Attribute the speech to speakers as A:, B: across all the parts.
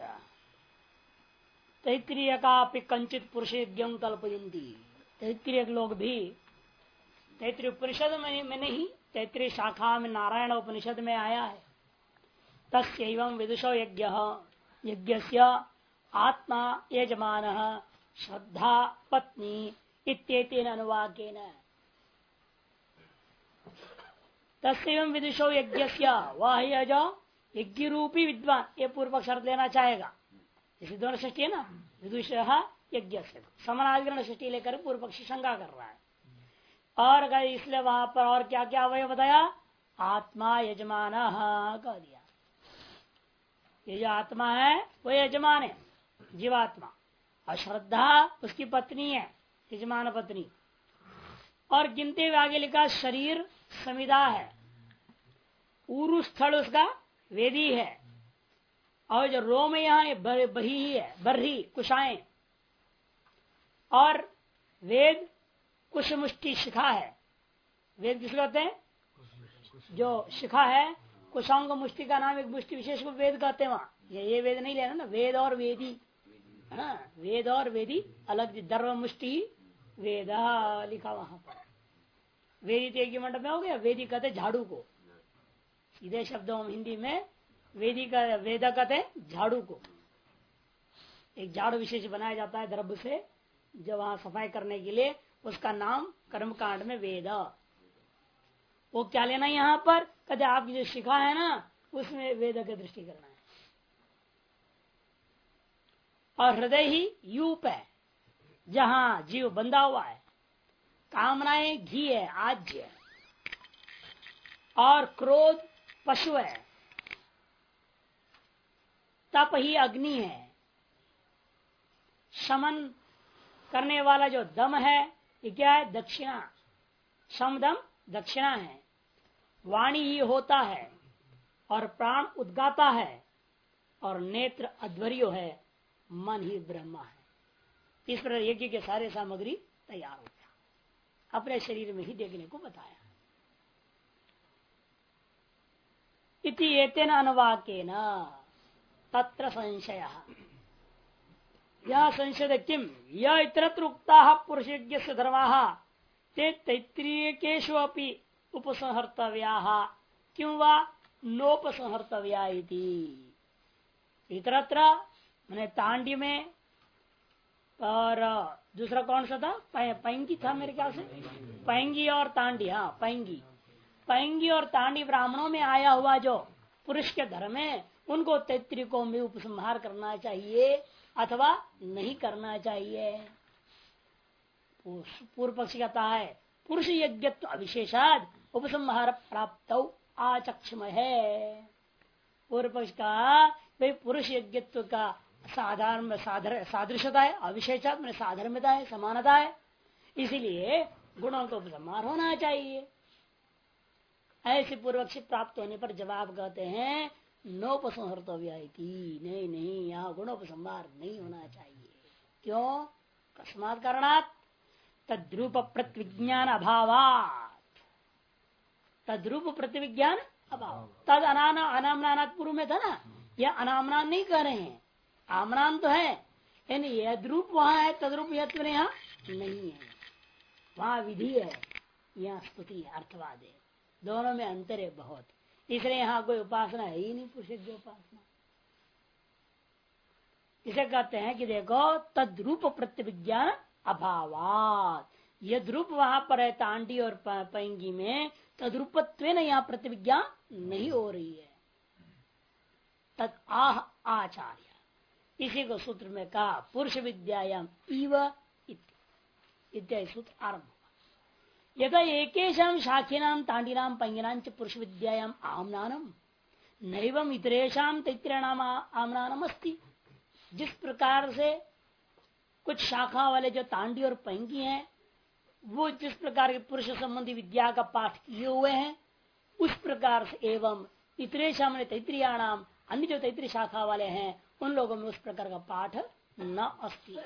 A: तैत्रीय का कंचित पुरुष यज्ञ कल्पयंती। तैत्रीय लोग भी तैत्रीय उपनिषद में नहीं, तैत्रीय शाखा में नारायण उपनिषद में आया है। तस्यैवं विदुषो यज्ञस्य आत्मा यजमान श्रद्धा पत्नी इत्येतेन अनुवाकेन। तस्यैवं विदुषो यज्ञस्य, वह है जो यज्ञ रूपी विद्वान, ये पूर्व पक्ष अर्थ लेना चाहेगा। इसी दोनों सृष्टि है ना, विदुष यज्ञ से समानाधिकरण सृष्टि लेकर पूर्व पक्षी शंका कर रहा है। और इसलिए वहां पर और क्या क्या अवयव बताया, आत्मा यजमान कह दिया। ये जो आत्मा है वो यजमान है, जीवात्मा, और श्रद्धा उसकी पत्नी है, यजमान पत्नी। और गिनते हुए आगे लिखा शरीर समिधा है, उरु स्थल उसका वेदी है, और जो रोम यहाँ बही है, बर्ही कुशाएं, और वेद कुशमुष्टि शिखा है। वेद किसको कहते हैं, जो शिखा है, कुशांग मुष्टि का नाम एक मुष्टि विशेष को वेद कहते हैं। वहां ये वेद नहीं लेना ना, वेद और वेदी है ना, वेद और वेदी अलग। दर्व मुष्टि वेद लिखा वहां पर। वेदी एक मंडप में हो गया। वेदी कहते झाड़ू को, सीधे शब्दों में हिंदी में वेदी का वेद कहते झाड़ू को। एक झाड़ू विशेष बनाया जाता है द्रव्य से, जब वहां सफाई करने के लिए, उसका नाम कर्मकांड में वेद। वो क्या लेना यहाँ पर, कहते आपकी जो शिखा है ना उसमें वेद की दृष्टि करना है। और हृदय ही यूप है, जहां जीव बंधा हुआ है। कामनाएं घी है, आज्य है, और क्रोध पशु है। तप ही अग्नि है। शमन करने वाला जो दम है, ये क्या है, दक्षिणा। समदम दक्षिणा है। वाणी ही होता है, और प्राण उद्गाता है, और नेत्र अध्वर्यो है, मन ही ब्रह्मा है। इस प्रकार यज्ञ के सारे सामग्री तैयार हो गया, अपने शरीर में ही देखने को बताया। इति एतेन अनुवाकेन तत्र संशय। यह संशय किम, यह इतरत्र उक्ता पुरुष यज्ञ से धर्मा ते तैत्रीयकेषु अपि उपसंहर्तव्या क्यों वा नोपसंहर्तव्या इति। इतरत्र मैंने तांडी में, और दूसरा कौन सा था, पैंगी था मेरे ख्याल से, पैंगी और तांडी। हाँ, पैंगी और तांडी ब्राह्मणों में आया हुआ जो पुरुष के धर्म है, उनको तैत्रियों में उपसंहार करना चाहिए अथवा नहीं करना चाहिए। पूर्व पक्षी कहता है पुरुष यज्ञत्व अविशेषाद उपसंहार प्राप्त आचक्षम है। पूर्व पक्ष का भाई पुरुष यज्ञत्व का साधारण सादृश्यता है, अविशेषाद मैंने साधर्म्यता है, समानता है, इसीलिए गुणों का उपसंहार होना चाहिए। ऐसे पूर्व पक्षी प्राप्त होने पर जवाब कहते हैं नोपसंहर्तव्या इति, नहीं नहीं, यहाँ गुणोपसंहार नहीं होना चाहिए। क्यों, कस्मात् कारणात् तद्रूप प्रतिविज्ञान अभावात्। तद्रूप प्रतिविज्ञान अभाव, तद अनामनानात् पूर्व में था ना, यह अनामनान नहीं कह रहे हैं, आमनान तो है, यानी यद्रूप वहां है, तद्रूप यत्व यहाँ नहीं है। वहां विधि है, यहाँ स्तुति अर्थवाद है, दोनों में अंतर है बहुत। इसलिए यहाँ कोई उपासना है ही नहीं, पुरुष की उपासना। इसे कहते हैं कि देखो तद्रूप प्रतिविज्ञान अभावात, यद रूप वहां पर है तांडी और पैंगी में, तद्रूपत्व यहाँ प्रतिविज्ञा नहीं हो रही है। तद आह आचार्य, इसी को सूत्र में कहा पुरुष विद्यायाम इव इत्यादि सूत्र आरंभ हुआ। यदा एकेशाम शाखीनाम तांडीनाम पैंगिनाम च पुरुष विद्यायाम आमनानम नैवम इतरेशाम तैत्रीणाम आमनानम अस्ति। जिस प्रकार से कुछ शाखा वाले जो तांडी और पैंगी हैं, वो जिस प्रकार के पुरुष संबंधी विद्या का पाठ किए हुए हैं, उस प्रकार से एवं इतरेशाम तैत्रीयाणाम, अन्य जो तैतृ शाखा वाले हैं उन लोगों में उस प्रकार का पाठ न अस्ति।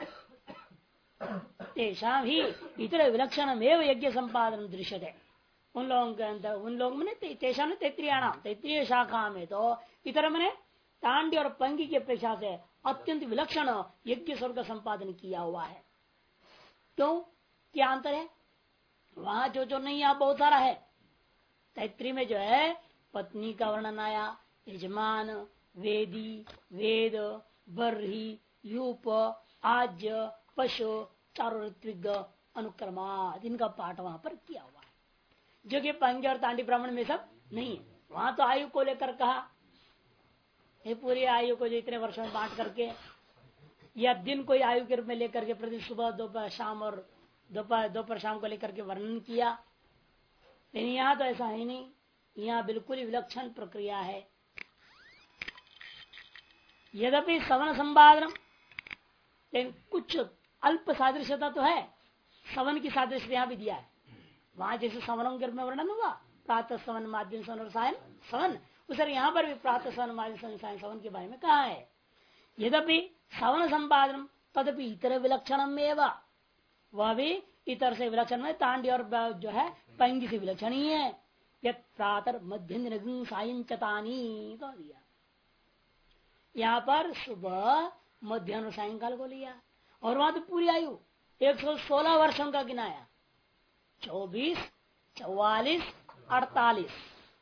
A: तेषाम ही इतर विलक्षण एवं यज्ञ संपादन दृश्यते। उन लोगों के अंदर, उन लोगों में तेषाम तैत्रीयाणाम, तैत्रीय शाखा में तो इतर मैंने तांडी और पंगी की अपेक्षा से अत्यंत विलक्षण यज्ञ स्वर्ग का संपादन किया हुआ है। क्यों? क्या अंतर है? वहां जो नहीं यहाँ बहुत सारा है। तैत्री में जो है पत्नी का वर्णन आया, यजमान, वेदी, वेद, बर्ही, यूप, आज्य, पशु, चारों ऋत्विक, अनुक्रमा, इनका पाठ वहां पर किया हुआ है, जो कि पंग और तांडी ब्राह्मण में सब नहीं है। वहां तो आयु को लेकर कहा, ये पूरी आयु को जो इतने वर्षों में बांट करके, या दिन कोई आयु के रूप में लेकर के प्रति सुबह दोपहर शाम और दोपहर शाम को लेकर के वर्णन किया। लेकिन यहाँ तो ऐसा है नहीं, यहाँ बिल्कुल ही विलक्षण प्रक्रिया है। यद्यपि सवन संपादन, लेकिन कुछ अल्प सादृश्यता तो है। सवन की सादृश्य यहाँ भी दिया है। वहां जैसे सवनों के रूप में वर्णन हुआ, प्रातः सवन, माध्यम सवन और सायं सवन, उस यहाँ पर भी प्रातः सवन, माध्यम सवन, सायं सवन के बारे में कहा है। यद्यपि सवन संपादन तदपि इतर विलक्षणम एवं, वह भी इतर से विलक्षण है। तांडी और जो है पंगी से विलक्षण ही है। यत प्रातः मध्य सायंचतानी तो दिया, यहाँ पर सुबह मध्याह्न और सायंकाल को लिया। और वहां तो पूरी आयु 116 वर्षों का गिनाया, 24, 44, 48,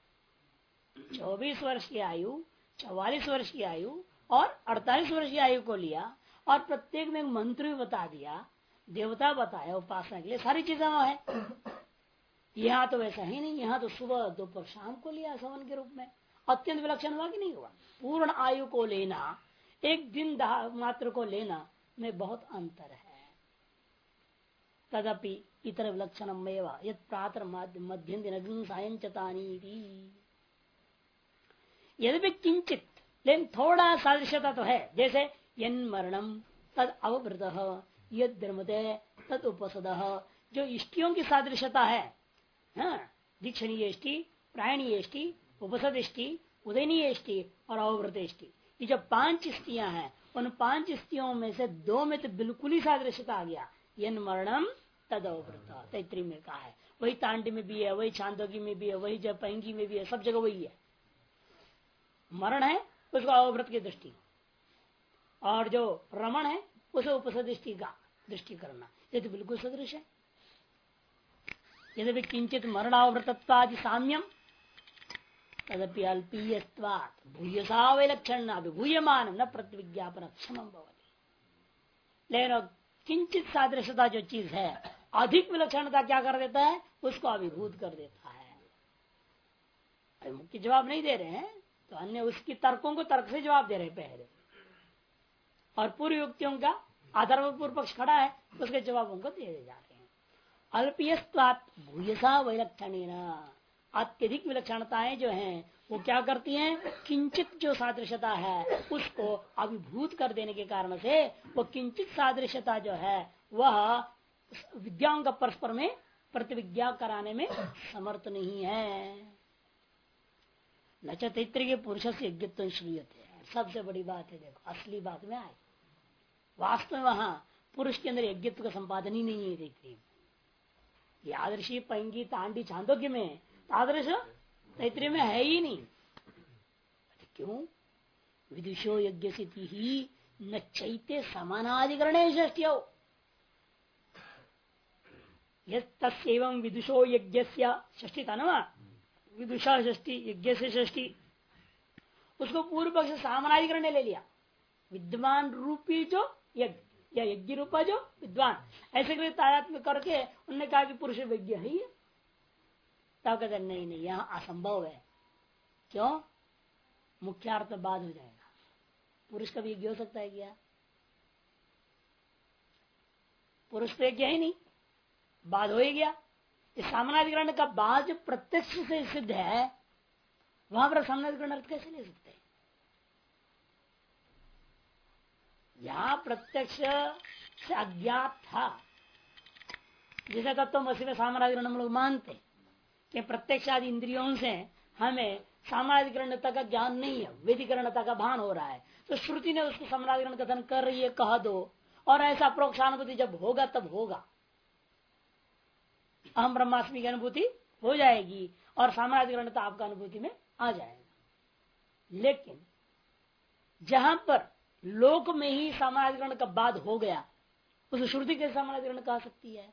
A: 24 वर्ष की आयु, 44 वर्ष की आयु और 48 वर्ष की आयु को लिया। और प्रत्येक में एक मंत्र भी बता दिया, देवता बताया उपासना के लिए, सारी चीजें वहां है। यहाँ तो वैसा ही नहीं, यहाँ तो सुबह दोपहर शाम को लिया सवन के रूप में। अत्यंत विलक्षण हुआ कि नहीं हुआ? पूर्ण आयु को लेना, एक दिन मात्र को लेना में बहुत अंतर है। तदपि इतर विलक्षणम एवं यत् प्रातः मध्यम दिन सायंचतानी, यदि किंचित, लेकिन थोड़ा सादृश्यता तो है। जैसे यन मरणम तद अवभृत यद धर्मते तद उपसद, जो इष्टियों की सादृश्यता है, दीक्षणीय इष्टि, प्रायणीय इष्टि, उपसद इष्टि, उदयनीय इष्टि और अवभृत इष्टि, ये जो 5 इष्टियां हैं, उन 5 इष्टियों में से 2 में तो बिल्कुल ही सादृश्यता आ गया। यन मरणम तद अवभृत, तैत्रीय में कहा है। वही तांडी में भी है, वही छांदोगी में भी है, वही जब पैंगी में भी है, सब जगह वही है। मरण है उसको अवभृत की दृष्टि, और जो रमण है उसे उपसद दृष्टि का दृष्टि करना, ये तो बिल्कुल सदृश है। यदि किंचित मरणावृतत्वादि साम्यम तदपि अल्पीयत्वात् भूयसा विलक्षण अभिभूयमान न प्रतिविज्ञापन क्षमम भवति। लेकिन किंचित सादृश्यता जो चीज है, अधिक विलक्षणता क्या कर देता है? उसको अभिभूत कर देता है। मुख्य जवाब नहीं दे रहे हैं तो अन्य उसकी तर्कों को तर्क से जवाब दे रहे पहले, और पूर्व युक्तियों का आधार पूर्व पक्ष खड़ा है, उसके जवाबों को दे जा रहे हैं। अल्पीयत्वात् भूयसा विलक्षणेन, अत्यधिक विलक्षणताएं जो हैं वो क्या करती हैं? किंचित जो सादृश्यता है उसको अभिभूत कर देने के कारण से वो किंचित सादृश्यता जो है वह विद्याओं का परस्पर में प्रतिविज्ञा कराने में समर्थ नहीं है। नच तैत्र के पुरुष से यज्ञत्व श्रूयते, सबसे बड़ी बात है। देखो असली बात में आए, वास्तव में वहां पुरुष के अंदर यज्ञत्व का संपादन ही नहीं है। तैत्रीय ये आदर्शी पैंगी तांडी छांदोग्य में आदर्श तैत्रीय में है ही नहीं। क्यों? विदुषो यज्ञ ही न चैत्य समानाधिकरण षष्टियो, तस्व विदुषो यज्ञ षष्टि था ना, विदुषा षष्टि, यज्ञ से षष्टि, उसको पूर्व पक्ष सामानाधिकरण ने ले लिया। विद्वान रूपी जो यज्ञ या यज्ञ रूपा जो विद्वान, ऐसे तादात्म्य करके उन्होंने कहा कि पुरुष यज्ञ है ही। तब कहते नहीं नहीं, यहाँ असंभव है। क्यों? मुख्यार्थ बाद हो जाएगा। पुरुष का भी यज्ञ हो सकता है क्या? पुरुष तो यज्ञ ही नहीं, बाद हो ही गया। इस सामानाधिकरण का बाद जो प्रत्यक्ष से सिद्ध है, वहां पर सामानाधिकरण अर्थ कैसे ले सकते हैं? यहाँ प्रत्यक्ष से अज्ञात था, जिसे तत्वमसि में सामानाधिकरण हम लोग मानते कि प्रत्यक्ष आदि इंद्रियों से हमें सामानाधिकरणता का ज्ञान नहीं है, वेदिकरणता का भान हो रहा है। तो श्रुति ने उसको सामानाधिकरण कथन कर रही है, कह दो, और ऐसा प्रोक्षानुभूति जब होगा तब होगा, अहम ब्रह्मास्मि की अनुभूति हो जाएगी और सामानाधिकरण आपका अनुभूति में आ जाएगा। लेकिन जहां पर लोक में ही समानाधिकरण का बाद हो गया, उस श्रुति के समानाधिकरण कह सकती है?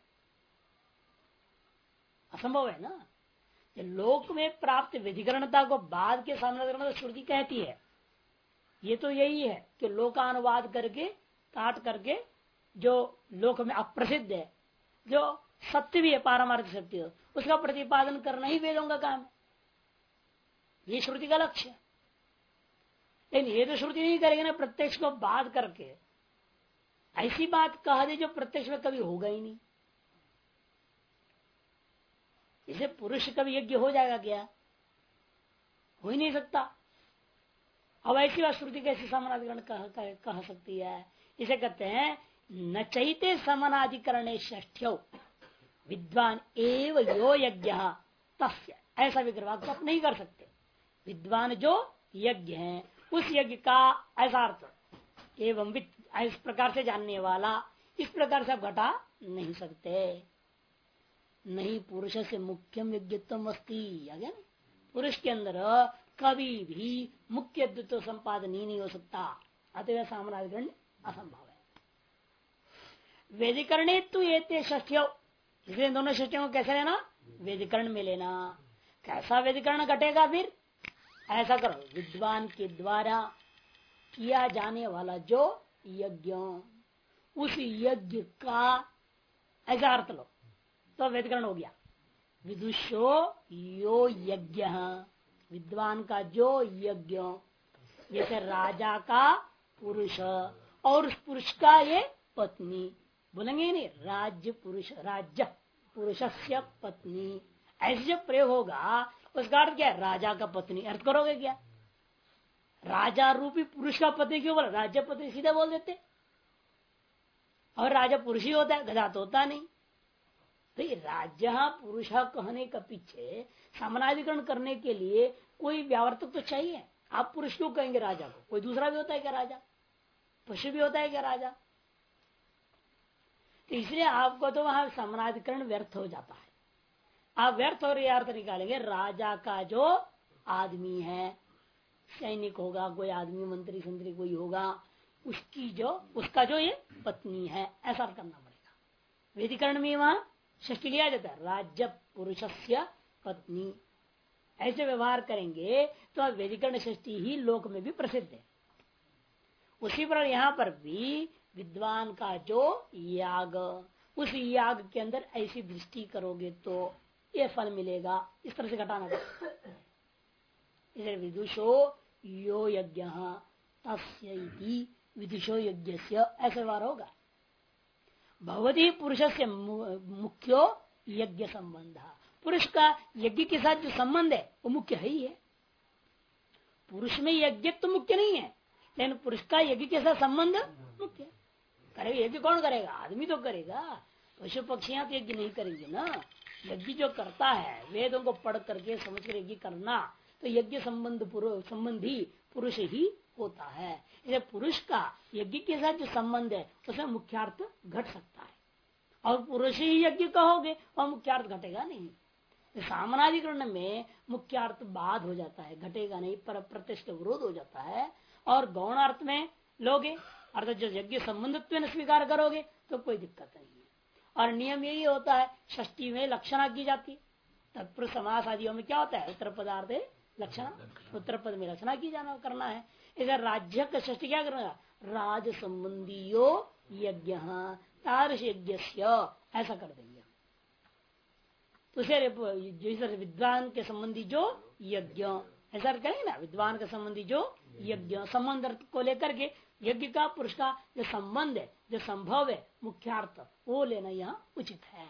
A: असंभव है ना। लोक में प्राप्त विधिकरणता को बाद के समानाधिकरण तो श्रुति कहती है। ये तो यही है कि लोकानुवाद करके काट करके जो लोक में अप्रसिद्ध है, जो सत्य भी है, पारमार्थिक सत्य, उसका प्रतिपादन करना ही वेदों का काम है। ये श्रुति का लक्ष्य है। लेकिन ये तो श्रुति नहीं करेगी ना प्रत्यक्ष को बाध करके, ऐसी बात कह दे जो प्रत्यक्ष में कभी होगा ही नहीं। इसे पुरुष कभी यज्ञ हो जाएगा क्या? हो ही नहीं सकता। अब ऐसी बात श्रुति कैसे समानाधिकरण कह सकती है? इसे कहते हैं न चैते समानाधिकरणे षष्ठ्यो विद्वान एव यो यज्ञ तस्य, ऐसा विग्रह को आप नहीं कर सकते। विद्वान जो यज्ञ है उस यज्ञ का ऐसा अर्थ एवं इस प्रकार से जानने वाला, इस प्रकार से आप घटा नहीं सकते। नहीं पुरुष से मुख्यम यज्ञत्वम अस्ति, आगे पुरुष के अंदर कभी भी मुख्य द्वित्व संपादन ही नहीं हो सकता। अतः समानाधिकरण असंभव है। वेदिकरणे तु एते षष्ठ्यो, इसलिए दोनों षष्ठियों को कैसे लेना? वेदिकरण में लेना। कैसा वेदिकरण घटेगा फिर? ऐसा करो, विद्वान के द्वारा किया जाने वाला जो यज्ञ, उस यज्ञ का ऐसा अर्थ लो तो वेदिकरण हो गया। विदुषो यो यज्ञ, विद्वान का जो यज्ञ, जैसे राजा का पुरुष और उस पुरुष का ये पत्नी, बोलेंगे नहीं राज्य पुरुष, राज्य पुरुषस्य पत्नी, ऐसे जब प्रयोग होगा उसका अर्थ क्या है? राजा का पत्नी अर्थ करोगे क्या? राजा रूपी पुरुष का पत्नी क्यों बोला? राज्य पत्नी सीधा बोल देते। और राजा पुरुष ही होता है, गधा तो होता नहीं। तो ये राज्य पुरुष कहने का पीछे समानाधिकरण करने के लिए कोई व्यावर्तक तो चाहिए। आप पुरुष क्यों कहेंगे राजा को? कोई दूसरा भी होता है क्या राजा? पशु भी होता है क्या राजा? तो इसलिए आपको तो वहां समानाधिकरण व्यर्थ हो जाता है। आप व्यर्थ और अर्थ निकालेंगे, राजा का जो आदमी है, सैनिक होगा, कोई आदमी मंत्री संत्री कोई होगा, उसका जो ये पत्नी है, ऐसा करना पड़ेगा। वेदिकरण में वहां षष्ठी लिया जाता है, राज्य पुरुषस्य पत्नी, ऐसे व्यवहार करेंगे तो वेदिकरण षष्ठी ही लोक में भी प्रसिद्ध है। उसी पर यहाँ पर भी विद्वान का जो याग, उस याग के अंदर ऐसी दृष्टि करोगे तो ये फल मिलेगा। इस तरह से घटाना पड़ेगा। इसे विदुषो यो यज्ञ तस्य विदुषो यज्ञ ऐसे व्यवहार होगा। भगवती पुरुष से मुख्यो यज्ञ संबंध, पुरुष का यज्ञ के साथ जो संबंध है वो मुख्य है ही है। पुरुष में यज्ञ तो मुख्य नहीं है, लेकिन पुरुष का यज्ञ के साथ संबंध मुख्य है। करेगा यज्ञ कौन करेगा? आदमी तो करेगा। पशु पक्षियां तो यज्ञ नहीं करेंगे ना। यज्ञ जो करता है वेदों को पढ़ करके समझ कर यज्ञ करना, तो यज्ञ संबंधी पुरुष ही होता है। इसे पुरुष का यज्ञ के साथ जो संबंध है उसमें मुख्यार्थ घट सकता है, और पुरुष ही यज्ञ कहोगे और मुख्यार्थ घटेगा नहीं। सामनाधिकरण में मुख्यार्थ बाध हो जाता है, घटेगा नहीं, पर प्रत्यक्ष विरोध हो जाता है। और गौण अर्थ में लोगे अर्थात जो यज्ञ संबंधित्व स्वीकार करोगे तो कोई दिक्कत नहीं है। और नियम यही होता है, षष्ठी में लक्षणा की जाती है, तत्पुरुष समास आदियों में क्या होता है? उत्तर पदार्थ लक्षणा, उत्तर पद में रचना की जाना करना है। इधर राज्य का षष्ठी क्या करना? राज संबंधियो यज्ञ तादृश यज्ञ ऐसा कर देंगे। तो जैसे विद्वान के संबंधी जो यज्ञ ऐसा कहेंगे ना, विद्वान के संबंधी जो यज्ञ संबंध को लेकर के यज्ञ का पुरुष का जो संबंध है, जो संभव है मुख्यार्थ, वो लेना यहाँ उचित है।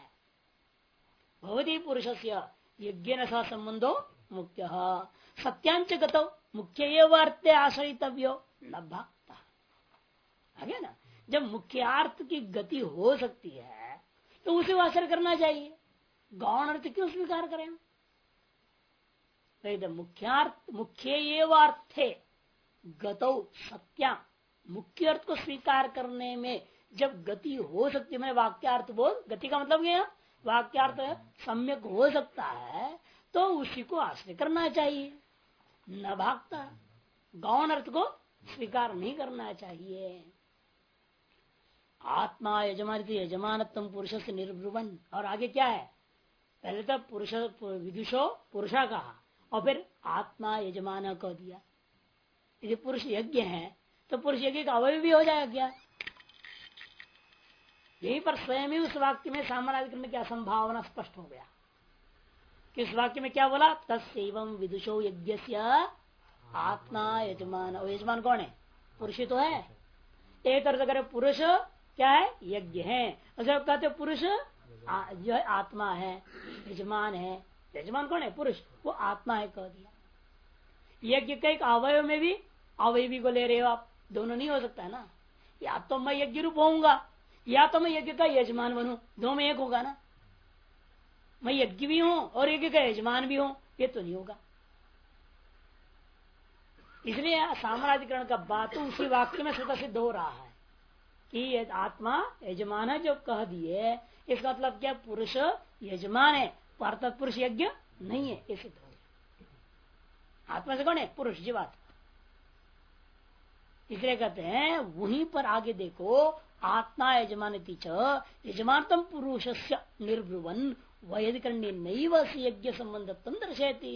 A: भवती पुरुष से यज्ञ न संबंधो मुख्य सत्यांच गतो मुख्य ये वार्ते आश्रयितव्यो न भक्ता। आगे ना, जब मुख्यार्थ की गति हो सकती है तो उसे आश्रय करना चाहिए। गौण अर्थ क्यों स्वीकार करें? तो मुख्यार्थ मुख्य ये वार्थे गतो सत्या, मुख्य अर्थ को स्वीकार करने में जब गति हो सकती है, मैं वाक्यार्थ बोल, गति का मतलब क्या? वाक्यार्थ सम्यक हो सकता है तो उसी को आश्रय करना चाहिए, न भागता। गौण अर्थ को स्वीकार नहीं करना चाहिए। आत्मा यजमान यजमानत्म पुरुष से निर्भुवन। और आगे क्या है, पहले तो पुरुष विदुषो पुरुषा कहा और फिर आत्मा यजमान कह दिया। यदि पुरुष यज्ञ है तो पुरुष यज्ञ का अवयव भी हो जाएगा क्या? यहीं पर स्वयं ही उस वाक्य में सामनाधिकरण की असंभावना स्पष्ट हो गया। किस वाक्य में क्या बोला, तस्यैवं विदुषो यज्ञस्य आत्मा यजमान। और यजमान कौन है? पुरुष तो है। एक तरह से करे पुरुष क्या है, यज्ञ है। अच्छा कहते पुरुष जो है आत्मा है, यजमान है। यजमान कौन है? पुरुष, वो आत्मा है कह दिया। यज्ञ के एक अवयव में भी अवयवी को ले रहे हो आप, दोनों नहीं हो सकता है ना। या तो मैं यज्ञ रूप होऊंगा या तो मैं यज्ञ का यजमान बनूं, दो में एक होगा ना। मैं यज्ञ भी हूं और यज्ञ का यजमान भी हूं, ये तो नहीं होगा। इसलिए साम्राज्यकरण का बात उसी वाक्य में स्वतः सिद्ध हो रहा है कि आत्मा यजमान है। जो कह दिए इसका मतलब क्या, पुरुष यजमान है पर पुरुष यज्ञ नहीं है, ये सिद्ध हो गया। आत्मा से कौन है? पुरुष, जीवात्मा। इसलिए कहते हैं वहीं पर आगे देखो, आत्मा यजमान यजमानतम पुरुष से निर्भुवन वैधिकरण्य नैव यज्ञ संबंधत्व दर्शयति।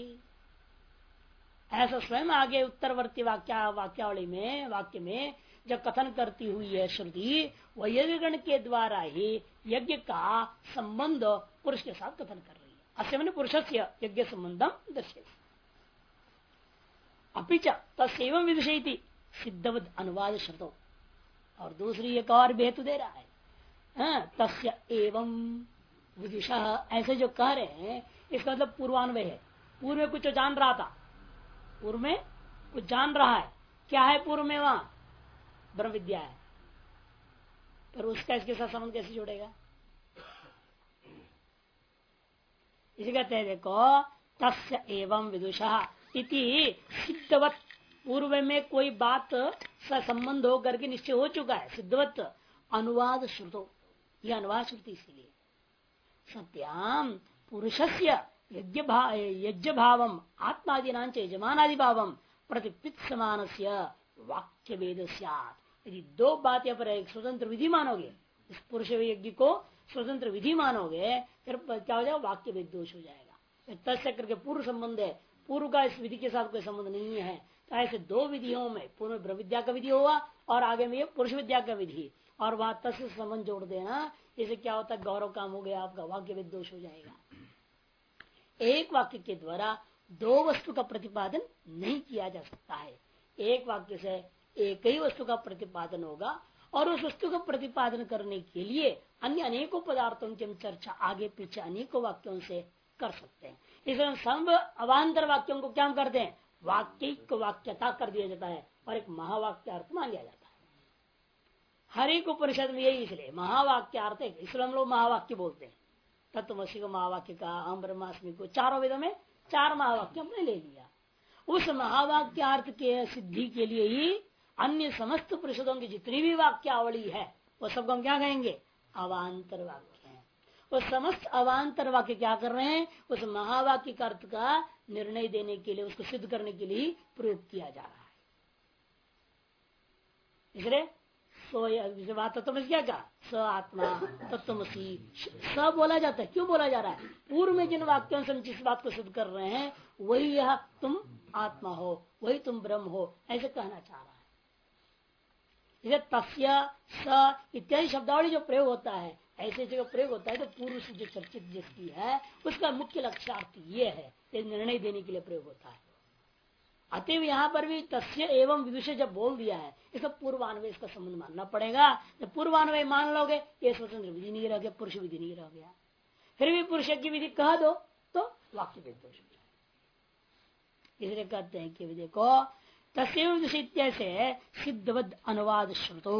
A: ऐसा स्वयं आगे उत्तरवर्ती वाक्यावली में वाक्य में जब कथन करती हुई है श्रुति, वैधिकरण के द्वारा ही यज्ञ का संबंध पुरुष के साथ कथन कर रही है। अस्य मैंने पुरुष से यज्ञ संबंधम दर्शयति। अपिच तस्यैवं विदुषेति सिद्धवद अनुवाद श्रुतो। और दूसरी एक और भी हेतु दे रहा है, तस्य एवं विदुषा, ऐसे जो कह रहे हैं इसका मतलब पूर्वान्वय है। पूर्व में कुछ जान रहा था, पूर्व में कुछ जान रहा है। क्या है पूर्व में? वहां ब्रह्म विद्या है, पर उसका इसके साथ संबंध कैसे जुड़ेगा? इसी कहते हैं देखो, तस्य एवं विदुषा इति सिद्धवत। पूर्व में कोई बात सा संबंध हो करके निश्चय हो चुका है, सिद्धवत अनुवाद श्रुतो। यह अनुवाद श्रुति इसीलिए सत्याम पुरुषस्य यज्ञ भावम आत्मादिनांच यजमानादि भावम प्रतिपित समान वाक्य वेद। यदि दो बातें पर एक स्वतंत्र विधि मानोगे, इस पुरुष यज्ञ को स्वतंत्र विधि मानोगे, फिर क्या हो जाएगा? वाक्य वेद दोष हो जाएगा। तस्य करके पूर्व संबंध है, पूर्व का इस विधि के साथ कोई संबंध नहीं है। तो ऐसे दो विधियों में, पूर्व में ब्रह्म विद्या का विधि होगा और आगे में पुरुष विद्या का विधि, और वहां तस्य संबंध जोड़ देना, इसे क्या होता है? गौरव काम हो गया आपका, वाक्य वेद दोष हो जाएगा। एक वाक्य के द्वारा दो वस्तु का प्रतिपादन नहीं किया जा सकता है। एक वाक्य से एक ही वस्तु का प्रतिपादन होगा और उस वस्तु का प्रतिपादन करने के लिए अन्य अनेकों पदार्थों की हम चर्चा आगे पीछे अनेकों वाक्यों से कर सकते हैं। इसलिए सब अवान्तर वाक्यों को क्या करते हैं? वाक्यिक वाक्यता कर दिया जाता है और एक महावाक्य अर्थ मान लिया जाता है। हर एक उपनिषद में यही, इसलिए महावाक्य अर्थ है। इसलिए हम लोग महावाक्य बोलते हैं। तत्वमसि को महावाक्य का, अहम ब्रह्मास्मि को, चारों वेदों में चार महावाक्य हमने ले लिया। उस महावाक्य अर्थ के सिद्धि के लिए ही अन्य समस्त परिषदों की जितनी भी वाक्यावली है वो सबको हम क्या कहेंगे? अवान्तर वाक्य है। वो समस्त अवान्तर वाक्य क्या कर रहे हैं? उस महावाक्य का अर्थ का निर्णय देने के लिए, उसको सिद्ध करने के लिए प्रयोग किया जा रहा है। इसलिए तत्व में क्या कहा? स आत्मा तत्वमसि स बोला जाता है। क्यों बोला जा रहा है? पूर्व में जिन वाक्यों से हम जिस बात को सिद्ध कर रहे हैं वही यह तुम आत्मा हो, वही तुम ब्रह्म हो, ऐसे कहना चाह रहा है। इसे तस्य स इत्यादि शब्दावली जो प्रयोग होता है, ऐसे जगह प्रयोग होता है तो पूर्व से जो चर्चित जिसकी है उसका मुख्य लक्ष्यार्थ ये है, ये निर्णय देने के लिए प्रयोग होता है। अतएव यहाँ पर भी तस्य एवं विदुषे जब बोल दिया है, इसका पूर्वान्वय इसका संबंध मानना पड़ेगा। जब पूर्वान्वय मान लोगे ये स्वतंत्र विधि नहीं रह गया, पुरुष विधि नहीं रह गया। फिर भी पुरुष की विधि कह दो तो वाक्य वेद दोष हो जाए। इसलिए कहते हैं कि देखो तस्यैव विदुषे से सिद्धवद अनुवाद श्रुतो।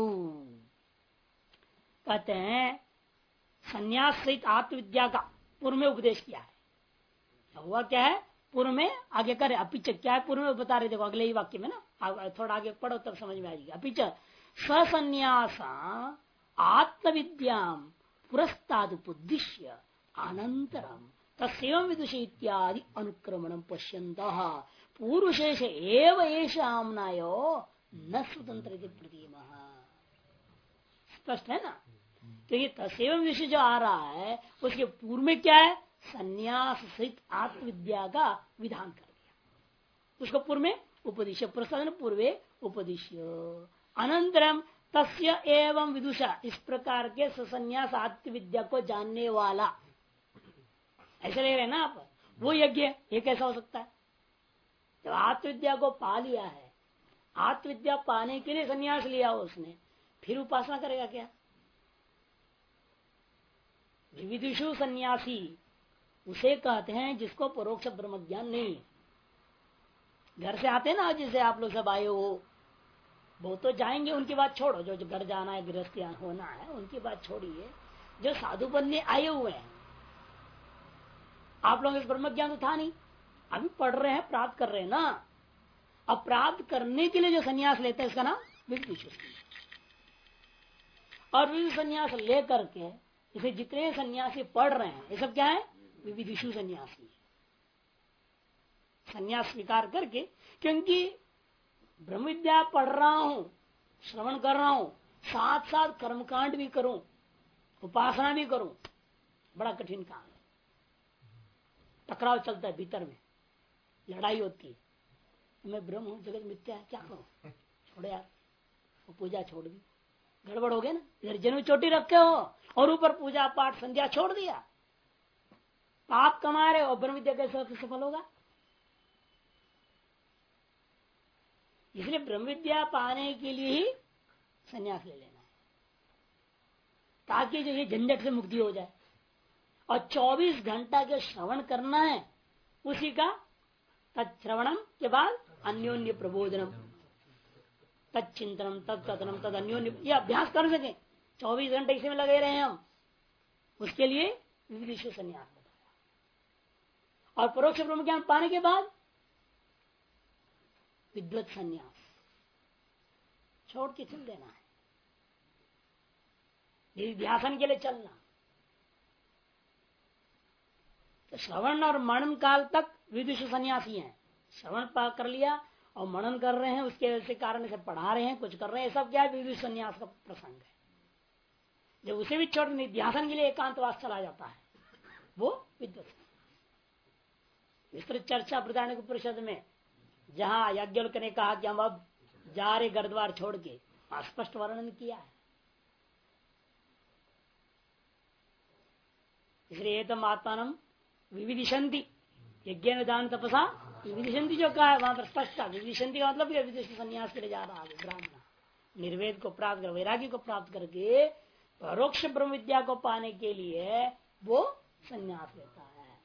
A: कहते हैं संन्यास सहित आत्मविद्या का पूर्व में उपदेश किया है। हुआ क्या है? पूर्व में आगे करे अपिच क्या है? पूर्व में बता रहे, देखो अगले ही वाक्य में ना, थोड़ा आगे पढ़ो तब समझ में आएगी। अपिच सन्यास आत्मविद्या पुरस्तादुपदिश्य अनंतरम तस्यैव विदुषे इत्यादि अनुक्रमणम पश्यन्तः पूर्वशेष एव एष आम्नायो न स्वतंत्र प्रतिमा। स्पष्ट है ना। तो ये तसेव विषय जो आ रहा है उसके पूर्व में क्या है, संन्यास सहित आत्मविद्या का विधान कर दिया। उसको पूर्व में उपदेश प्रसाद पूर्वे उपदेश अनंतरम तस्य एवं विदुषा, इस प्रकार के सन्यास आत्मविद्या को जानने वाला, ऐसे ले रहे ना आप, वो यज्ञ ये कैसा हो सकता है। जब आत्मविद्या को पा लिया है, आत्मविद्या पाने के लिए सन्यास लिया उसने, फिर उपासना करेगा क्या। विविधुषु सन्यासी उसे कहते हैं जिसको परोक्ष ब्रह्म ज्ञान नहीं है। घर से आते ना, जैसे आप लोग सब आए हो, वो तो जाएंगे, उनकी बात छोड़ो, जो घर जाना है गृहस्थी होना है उनकी बात छोड़िए। जो साधु बनने आए हुए हैं, आप लोग इस ब्रह्म ज्ञान तो था नहीं, अभी पढ़ रहे हैं, प्राप्त कर रहे हैं ना। अब प्राप्त करने के लिए जो सन्यास लेते हैं इसका नाम विविधुषु। और विविध सन्यास लेकर के इसे जितने सन्यासी पढ़ रहे हैं ये सब क्या है, विविधुषु सन्यासी। सन्यास स्वीकार करके, क्योंकि ब्रह्म विद्या पढ़ रहा हूं, श्रवण कर रहा हूं, साथ साथ कर्मकांड भी करूं, उपासना भी करूं, बड़ा कठिन काम है। टकराव चलता है भीतर में, लड़ाई होती है। मैं ब्रह्म हूं, जगत मिथ्या है, क्या करूं। छोड़ो यार, वो पूजा छोड़ दी, गड़बड़ हो गया ना। इधर जन्म चोटी रखे हो और ऊपर पूजा पाठ संध्या छोड़ दिया, पाप कमा रहे हो, ब्रह्म विद्या कैसे सफल होगा। इसलिए ब्रह्म विद्या पाने के लिए ही संन्यास ले लेना है, ताकि जो ये झंझट से मुक्ति हो जाए। और 24 घंटा के श्रवण करना है, उसी का तत्श्रवणम के बाद अन्योन्य प्रबोधनम, तत्चिंतनम, तत्कथनम, तद अन्योन्य, ये अभ्यास कर सके। 24 घंटे इसी में लगे रहे हम, उसके लिए विविधुषु संन्यास बताया। और परोक्ष ब्रह्म ज्ञान पाने के बाद विद्वत संन्यास छोड़ के चल देना है, ध्यान के लिए चलना। तो श्रवण और मनन काल तक विदुषु सन्यासी हैं। श्रवण कर लिया और मनन कर रहे हैं, उसके कारण से पढ़ा रहे हैं, कुछ कर रहे हैं, सब क्या है, विदुषु सन्यास का प्रसंग है। जब उसे भी छोड़ निध्यासन के लिए एकांतवास चला जाता है, वो विद्वत। विस्तृत चर्चा प्रधान परिषद में जहां याज्ञवल्क्य ने कहा कि हम अब जा रहे घर द्वार छोड़ के, स्पष्ट वर्णन किया है। इसलिए तम आत्मान विविधिशंति, यज्ञ दान तपसा विविधिशंति जो कहा है वहां पर स्पष्ट। विविधिशंति का मतलब विदेश संन्यास के लिए जा रहा है ब्राह्मण। निर्वेद को प्राप्त कर, वैराग्य को प्राप्त करके परोक्ष ब्रह्म विद्या को पाने के लिए वो संन्यास लेता है।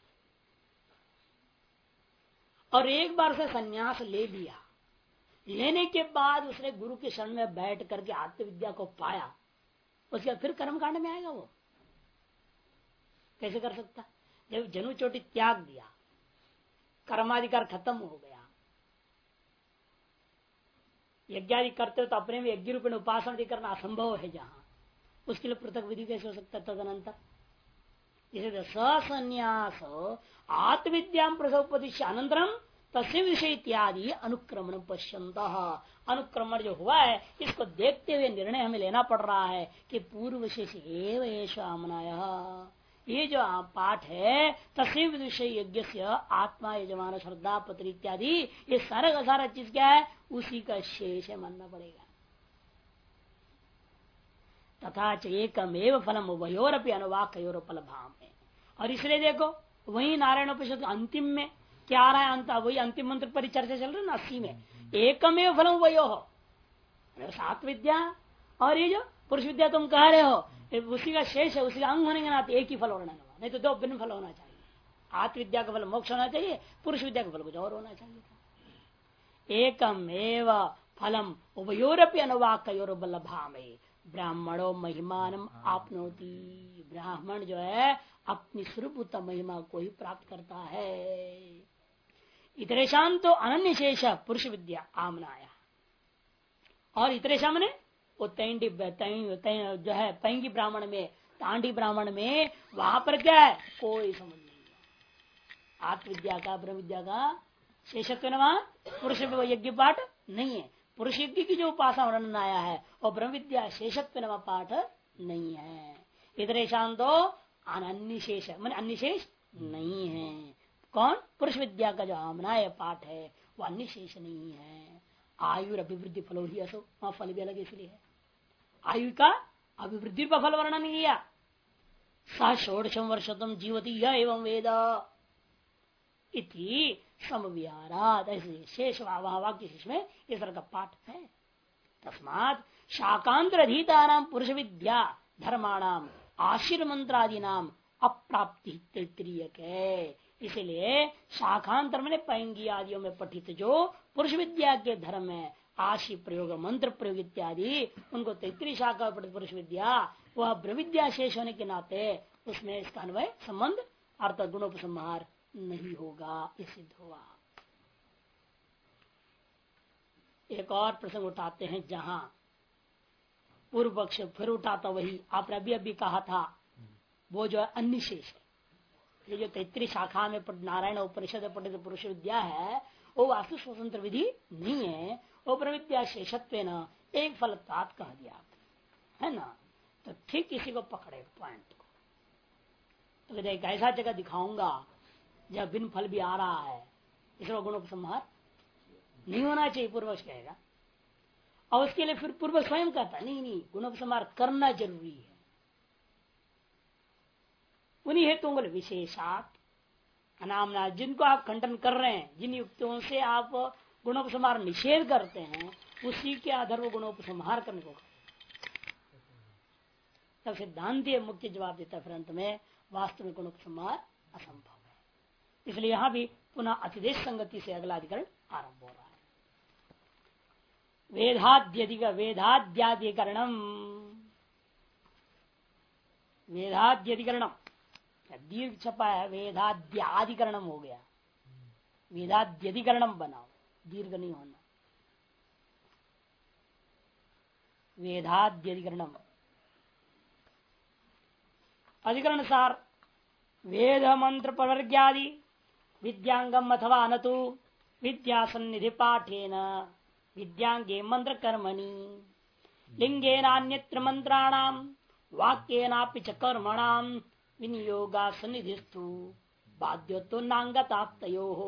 A: और एक बार से संन्यास ले लिया, लेने के बाद उसने गुरु के शरण में बैठ करके आत्मविद्या को पाया, उसके बाद फिर कर्मकांड में आएगा। वो कैसे कर सकता। जब जनु चोटी त्याग दिया, कर्माधिकार खत्म हो गया, यज्ञादि करते हो तो अपने में यज्ञ रूप में उपासना करना असंभव है, जहां उसके लिए पृथक विधि कैसे हो सकता है तदनंतर। इसे सन्यास आत्मविद्या प्रसवोपदिश अनंतरम तस्य विषय इत्यादि अनुक्रमण पश्यंत। अनुक्रमण जो हुआ है इसको देखते हुए निर्णय हमें लेना पड़ रहा है कि पूर्व विशेष एवं ये जो पाठ है तस्य विषय यज्ञ से आत्मा यजमान श्रद्धा पत्र इत्यादि, ये सारा का सारा चीज क्या है, उसी का शेष है, मानना पड़ेगा। तथा च एकमेव फलम वयोरपि अनुवाक्योर फल भाव में। और इसलिए देखो वही नारायण उपनिषद अंतिम में क्या आ रहा है, अंत वही अंतिम मंत्र पर चर्चा चल रही है ना 80 में। एकमेव फलम वयो हो, सात विद्या और ये जो पुरुष विद्या तुम कह रहे हो उसी का शेष है, उसी का अंग होने के नाते एक ही फल होना, नहीं तो दो भिन्न फल होना चाहिए। आत्मविद्या का फल मोक्ष होना चाहिए, पुरुष विद्या का फल कुछ और होना चाहिए। एकम एव फलम उभयोरपि अनुवाक्योर बलभा में ब्राह्मणों महिमानम आपनोति। ब्राह्मण जो है अपनी स्वरूप महिमा को ही प्राप्त करता है। इतरेशाम तो अनन्य शेष पुरुष विद्या आमनाया। और इतरेशाम ने वो तैंडी जो है पैंगी ब्राह्मण में, तांडी ब्राह्मण में, वहां पर क्या है कोई समझ नहीं है। आत्मविद्या का ब्रह्म विद्या का शेषत्व वहां पुरुष यज्ञ पाठ नहीं है, पुरुष यज्ञ की जो उपासना वर्णन आया है वो ब्रह्म विद्या शेषत्व नाम पाठ नहीं है। इधर शांतो अन्य शेष है, मैंने अन्य शेष नहीं है। कौन? पुरुष विद्या का जो आमनाय पाठ है वो अन्य शेष नहीं है। आयु अभिवृद्धि फलो ही असो, वहां फल भी अलग इसलिए है। आयु का अभिवृद्धि का फल वर्णन किया। सा षोडशम वर्षतम जीवती यह एवं वेद इति समविहारात, ऐसे शेष वहां वाक्य शेष में इस तरह का पाठ है। तस्मात शाकांतर अधीतानाम पुरुष विद्या धर्माणाम आशीर मंत्रादि नाम अप्राप्ति तैत्तिरीयक है। इसलिए शाखांतर में पैंगी आदियों में पठित जो पुरुष विद्या के धर्म है, आशी प्रयोग मंत्र प्रयोग इत्यादि, उनको तैत्तिरीय शाखा पठित पुरुष विद्या वह ब्रह्मविद्या शेष होने के नाते उसमें इसका अन्वय संबंध अर्थात गुणोपसंहार नहीं होगा, ये सिद्ध हुआ। एक और प्रसंग उठाते हैं जहां पूर्व पक्ष फिर उठाता वही आपने अभी अभी कहा था, वो जो है अन्य शेष है। ये जो तैत्तिरीय शाखा में नारायण उपनिषद पठित पुरुष विद्या है वो वास्तु स्वतंत्र विधि नहीं है, वो प्रविद्या शेषत्व न एक फलतात कह दिया है ना। तो ठीक इसी को पकड़े पॉइंट को, तो एक ऐसा जगह दिखाऊंगा जब बिन फल भी आ रहा है, इसरो गुणोपसंहार नहीं होना चाहिए पूर्वज कहेगा। और उसके लिए फिर पूर्व स्वयं कहता नहीं नहीं गुणोपसंहार करना जरूरी है। उन्हीं हेतुओं को विशेषात अनामना, जिनको आप खंडन कर रहे हैं, जिन युक्तियों से आप गुणोपसंहार निषेध करते हैं, उसी के आधार वो गुणोपसंहार करने को तब सिद्धांतीय मुख्य जवाब देता है फिर अंत में वास्तव में गुणोपसंहार असंभव है। इसलिए यहां भी पुनः अतिदेश संगति से अगला अधिकरण आरंभ हो रहा है। वेदाद्यधिकरणम, वेदाद्यधिकरणम दीर्घ छपा है, वेदाद्याधिकरणम हो गया, वेदाद्यधिकरणम बनाओ, दीर्घ नहीं होना, वेदाद्यधिकरणम। अधिकरण सार वेद मंत्र प्रवर्ग्यादि विद्यांगम अथवा अनतु विद्या सन्निधि पाठेन विद्यांगे मंत्र कर्मणि लिंगेनान्यत्र मंत्राणाम वाक्येनापि च कर्मणाम विनियोगा सन्निधिस्तु बाध्योत्तो नांगताप्तयो हो।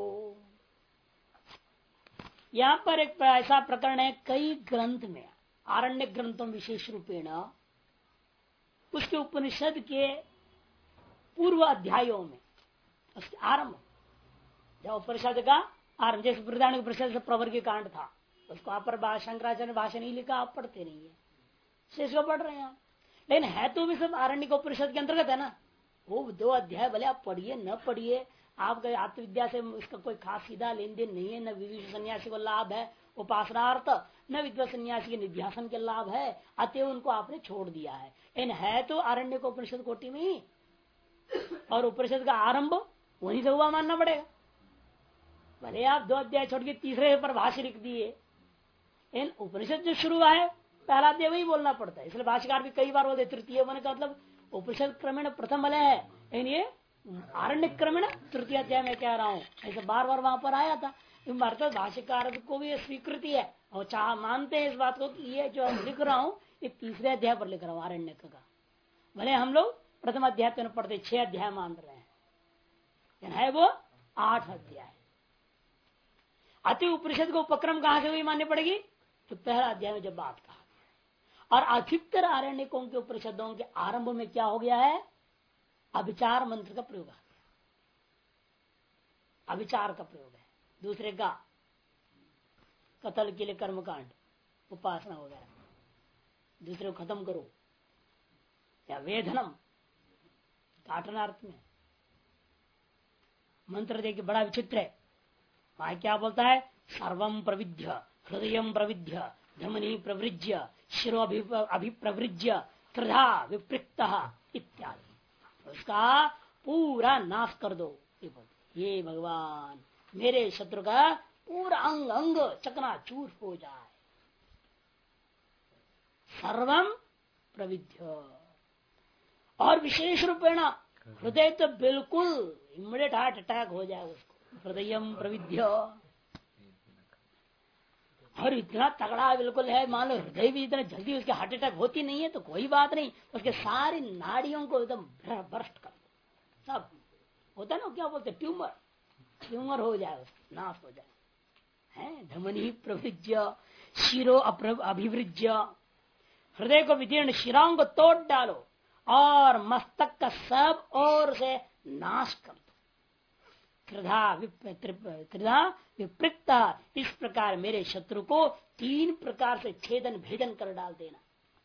A: यहाँ पर एक ऐसा प्रकरण है, कई ग्रंथ में आरण्य ग्रंथों विशेष रूपेण उसके उपनिषद के पूर्व अध्यायों में उसके आरंभ, जब उपनिषद का आरंभ, जैसे बृहदारण्यक उपनिषद से प्रवर्ग कांड था, उसको आप पर शंकराचार्य भाषा नहीं लिखा, आप पढ़ते नहीं है, शेष को पढ़ रहे हैं आप। लेकिन है तो भी सब आरण्यक उपनिषद के अंतर्गत है ना। वो 2 अध्याय भले आप पढ़िए न पढ़िए, आपका आत्मविद्या से इसका कोई खास सीधा लेन देन नहीं है। न विविध सन्यासी को लाभ है उपासनार्थ, न विद्वत सन्यासी के निध्यासन के लाभ है, अतएव उनको आपने छोड़ दिया है। इन है तो आरण्यक उपनिषद कोटि में ही, और उपनिषद का आरंभ वहीं से हुआ मानना पड़ेगा। भले आप 2 अध्याय छोड़ के तीसरे पर भाष्य लिख दिए, इन उपनिषद जो शुरू हुआ है पहला अध्याय वही बोलना पड़ता है। इसलिए भाष्यकार भी कई बार बोलते तृतीय मन का मतलब उपनिषद क्रमेण प्रथम भले है, लेकिन ये आरण्य क्रमेण तृतीय अध्याय में कह रहा हूँ, ऐसे बार बार वहां पर आया था। अर्थात भाष्यकार को भी स्वीकृति है और चाह मानते हैं इस बात को कि ये जो हम लिख रहा हूँ ये तीसरे अध्याय पर लिख रहा हूँ आरण्यक का। भले हम लोग प्रथम अध्याय तो पढ़ते 6 अध्याय मान रहे हैं, है वो 8 अध्याय। अति उपनिषद को उपक्रम कहां से हुई माननी पड़ेगी, तो पहला अध्याय में जब बात कहा। और अधिकतर आरण्यकों के उपनिषदों के आरंभ में क्या हो गया है, अभिचार मंत्र का प्रयोग है, अभिचार का प्रयोग है। दूसरे का कतल के लिए कर्मकांड उपासना वगैरह, दूसरे को खत्म करो, या वेधनम काटनार्थ में मंत्र देखिए बड़ा विचित्र है। वहां क्या बोलता है, सर्वम प्रविध्य हृदय प्रविध्य धमनी प्रवृज्य शिरो अभिप्रवृज्य त्रिधा विपृक्त इत्यादि, उसका पूरा नाश कर दो। ये भगवान मेरे शत्रु का पूरा अंग अंग चकनाचूर हो जाए। सर्वम प्रविध्य, और विशेष रूपेण हृदय तो बिल्कुल इमीडिएट हार्ट अटैक हो जाए उसको, हृदय प्रविध्य। और इतना तगड़ा बिल्कुल है, मान लो हृदय भी इतना जल्दी उसके हार्ट अटैक होती नहीं है तो कोई बात नहीं, उसके सारी नाड़ियों को एकदम भ्रष्ट कर दो, सब होता है ना, क्या बोलते ट्यूमर, ट्यूमर हो जाए, नाश हो जाए, है धमनी प्रवृज्य शिरो अभिवृज्य, हृदय को विदीर्ण शिराओं को तोड़ डालो और मस्तक का सब ओर से नाश कर दो, त्रिधा विपृक्ता, इस प्रकार मेरे शत्रु को 3 प्रकार से छेदन भेदन कर डाल देना।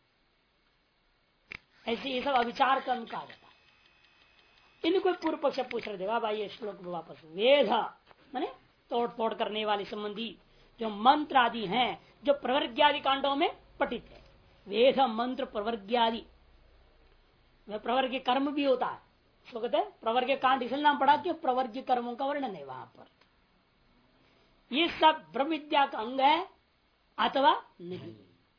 A: ऐसे ये सब अविचार कर्म कहा जाता है। इनको पूर्व पक्ष पूछ रहे देगा भाई, ये श्लोक में वापस वेद माने तोड़ फोड़ करने वाले संबंधी जो मंत्र आदि हैं, जो प्रवर्ग्यादि कांडों में पठित है, वेद मंत्र प्रवर्ग्यादि, प्रवर्ग कर्म भी होता है, उसको कहते हैं प्रवर्ग कांड, इसलिए नाम पढ़ा क्यों, प्रवर्ग कर्मों का वर्णन है वहां पर। ये सब ब्रह्म विद्या का अंग है अथवा नहीं।